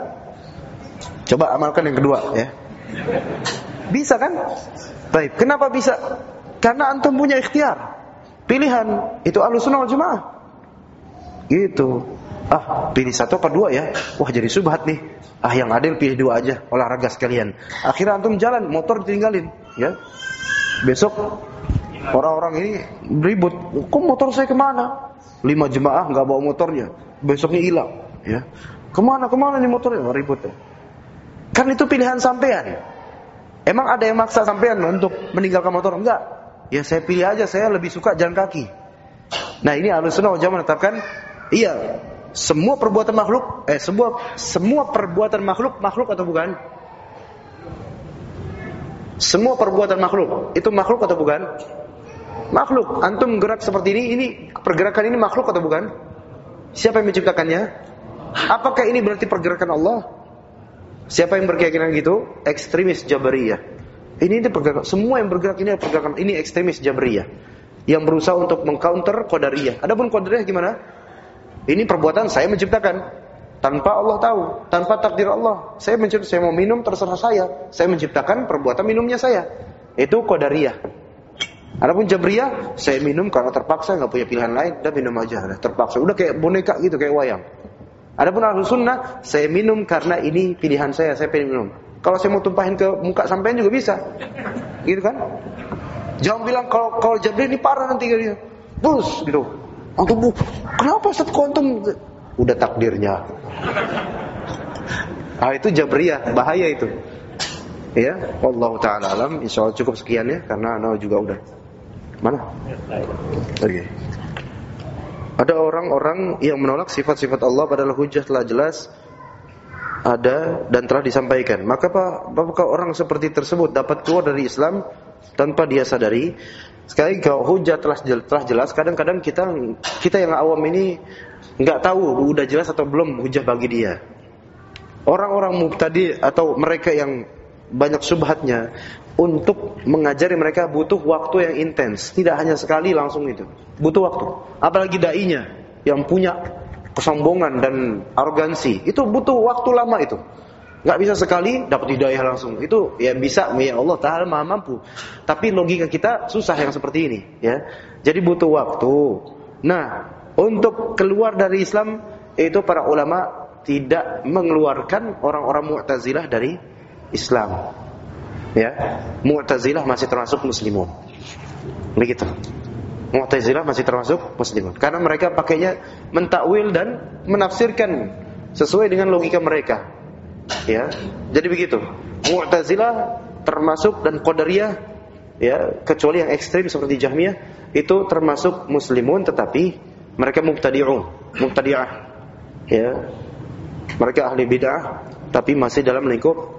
Coba amalkan yang kedua ya. Bisa kan? Baik, kenapa bisa? Karena antum punya ikhtiar, pilihan. Itu Ahlussunnah wal Jamaah. Gitu. Pilih satu apa dua ya? Wah, jadi subhat nih. Yang adil pilih dua aja, olahraga sekalian. Akhirnya antum jalan, motor ditinggalin, ya. Besok orang-orang ini ribut, kok motor saya kemana? 5 jemaah nggak bawa motornya, besoknya hilang, ya. Kemana nih motornya? Ribut ya. Kan itu pilihan sampean. Emang ada yang maksa sampean untuk meninggalkan motor? Enggak. Ya saya pilih aja, saya lebih suka jalan kaki. Nah ini Ahlussunnah wal Jamaah menetapkan, iya, semua perbuatan makhluk, semua perbuatan makhluk atau bukan? Semua perbuatan makhluk, itu makhluk atau bukan? Makhluk. Antum gerak seperti ini pergerakan ini makhluk atau bukan? Siapa yang menciptakannya? Apakah ini berarti pergerakan Allah? Siapa yang berkeyakinan gitu? Ekstremis Jabariyah. Ini pergerakan, semua yang bergerak ini pergerakan, ini ekstremis Jabariyah yang berusaha untuk mengcounter Qadariyah. Adapun Qadariyah gimana? Ini perbuatan saya menciptakan tanpa Allah tahu, tanpa takdir Allah. Saya mau minum terserah saya menciptakan perbuatan minumnya saya. Itu Qadariyah. Adapun Jabriyah, saya minum karena terpaksa, nggak punya pilihan lain, udah minum aja, udah terpaksa, udah kayak boneka gitu, kayak wayang. Adapun Ahlussunnah, saya minum karena ini pilihan saya pengen minum. Kalau saya mau tumpahin ke muka sampean juga bisa, gitu kan? Jangan bilang kalau Jabri ini parah nanti dia, terus gitu. Antum, kenapa Ustaz kontum? Udah takdirnya. Itu Jabriyah, bahaya itu. Ya, wallahu taala alam. Insyaallah cukup sekian ya, karena juga udah. Mana? Oke. Ada orang-orang yang menolak sifat-sifat Allah padahal hujjah telah jelas ada dan telah disampaikan. Maka apakah orang seperti tersebut dapat keluar dari Islam tanpa dia sadari? Sekali kalau hujjah telah jelas, kadang-kadang kita yang awam ini nggak tahu udah jelas atau belum hujjah bagi dia. Orang-orang mubtadi atau mereka yang banyak subhatnya, untuk mengajari mereka butuh waktu yang intens. Tidak hanya sekali langsung itu, butuh waktu. Apalagi dai-nya yang punya kesombongan dan arogansi, itu butuh waktu lama itu. Gak bisa sekali dapat hidayah langsung. Itu ya bisa, ya Allah Ta'ala maha mampu. Tapi logika kita susah yang seperti ini, ya. Jadi butuh waktu. Nah, untuk keluar dari Islam, itu para ulama tidak mengeluarkan orang-orang Mu'tazilah dari Islam. Ya, Mu'tazilah masih termasuk muslimun. Begitu. Mu'tazilah masih termasuk muslimun karena mereka pakainya mentakwil dan menafsirkan sesuai dengan logika mereka. Ya. Jadi begitu. Mu'tazilah termasuk dan Qadariyah, ya, kecuali yang ekstrim seperti Jahmiyah, itu termasuk muslimun tetapi mereka mubtadi'ah. Ya. Mereka ahli bid'ah tapi masih dalam lingkup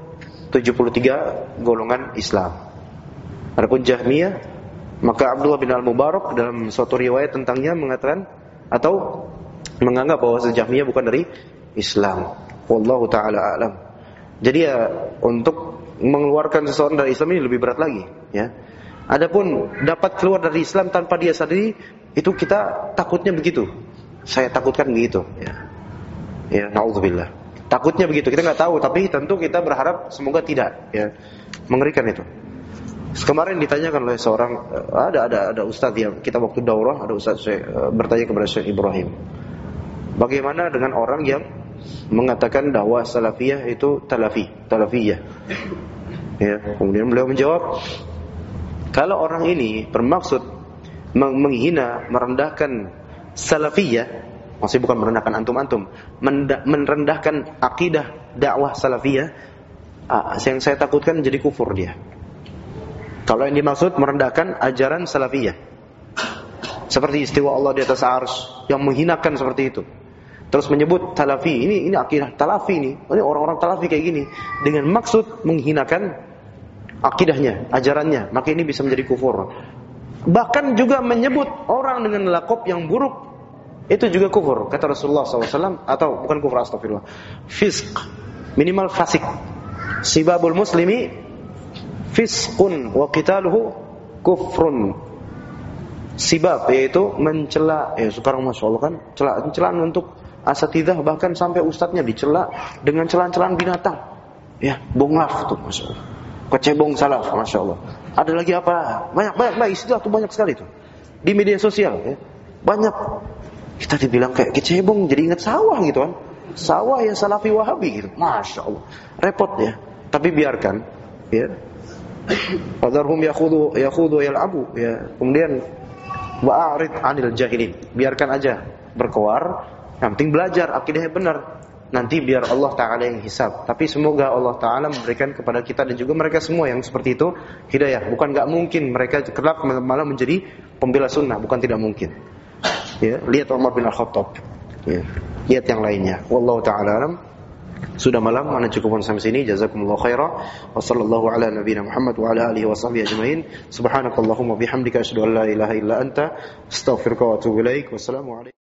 73 golongan Islam. Adapun Jahmiyah, maka Abdullah bin Al-Mubarak dalam suatu riwayat tentangnya mengatakan atau menganggap bahwa Jahmiyah bukan dari Islam. Wallahu taala a'lam. Jadi ya untuk mengeluarkan seseorang dari Islam ini lebih berat lagi, ya. Adapun dapat keluar dari Islam tanpa dia sadari, itu kita takutnya begitu. Saya takutkan begitu, ya. Ya, naudzubillah. Takutnya begitu, kita nggak tahu, tapi tentu kita berharap semoga tidak, ya. Mengerikan itu. Kemarin ditanyakan oleh seorang, ada ustadz yang kita waktu daurah, ada ustadz bertanya kepada Syekh Ibrahim, bagaimana dengan orang yang mengatakan dakwah salafiyah itu talafiyah? Ya, kemudian beliau menjawab, kalau orang ini bermaksud menghina, merendahkan salafiyah, maksudnya bukan merendahkan antum-antum, merendahkan akidah dakwah salafiyah, yang saya takutkan jadi kufur dia. Kalau yang dimaksud merendahkan ajaran salafiyah, seperti istiwa Allah di atas arsy, yang menghinakan seperti itu, terus menyebut talafi, ini akidah talafi, ini orang-orang talafi kayak gini, dengan maksud menghinakan akidahnya, ajarannya, maka ini bisa menjadi kufur. Bahkan juga menyebut orang dengan lakop yang buruk, itu juga kufur, kata Rasulullah SAW. Atau bukan kufur, astagfirullah, fisq, minimal fasik. Sibabul muslimi fisqun wa qitaluhu kufrun. Sibab yaitu mencela, sekarang Masya Allah kan celaan untuk asatidzah, bahkan sampai ustadznya dicela dengan celaan-celaan binatang, ya, bongaf tuh, Masya Allah. Kecebong salaf, Masya Allah. Ada lagi apa? Banyak istilah tuh, banyak sekali tuh di media sosial ya. Banyak. Kita dibilang kayak kecebong, jadi ingat sawah gitu kan. Sawah ya salafi wahabi gitu. Masya Allah. Repot ya. Tapi biarkan ya. Fadharhum yakhudu yal'abu ya. Kemudian wa'arid 'anil jahilin. Biarkan aja berkoar, yang penting belajar akidahnya benar. Nanti biar Allah Ta'ala yang hisab. Tapi semoga Allah Ta'ala memberikan kepada kita dan juga mereka semua yang seperti itu hidayah. Bukan gak mungkin mereka kelak malah menjadi pembela sunnah. Bukan tidak mungkin ya. Lihat Umar bin Al-Khattab ya. Lihat yang lainnya. Wallahu ta'ala alam. Sudah malam, ana cukupkan sampai sini. Jazakumullahu khairan. Wa sallallahu ala nabiyyina Muhammad wa ala alihi washabbihi ajmain. Subhanakallahumma bihamdika asyhadu an la ilaha illa anta astaghfiruka wa atubu ilaik. Wassalamu alaikum.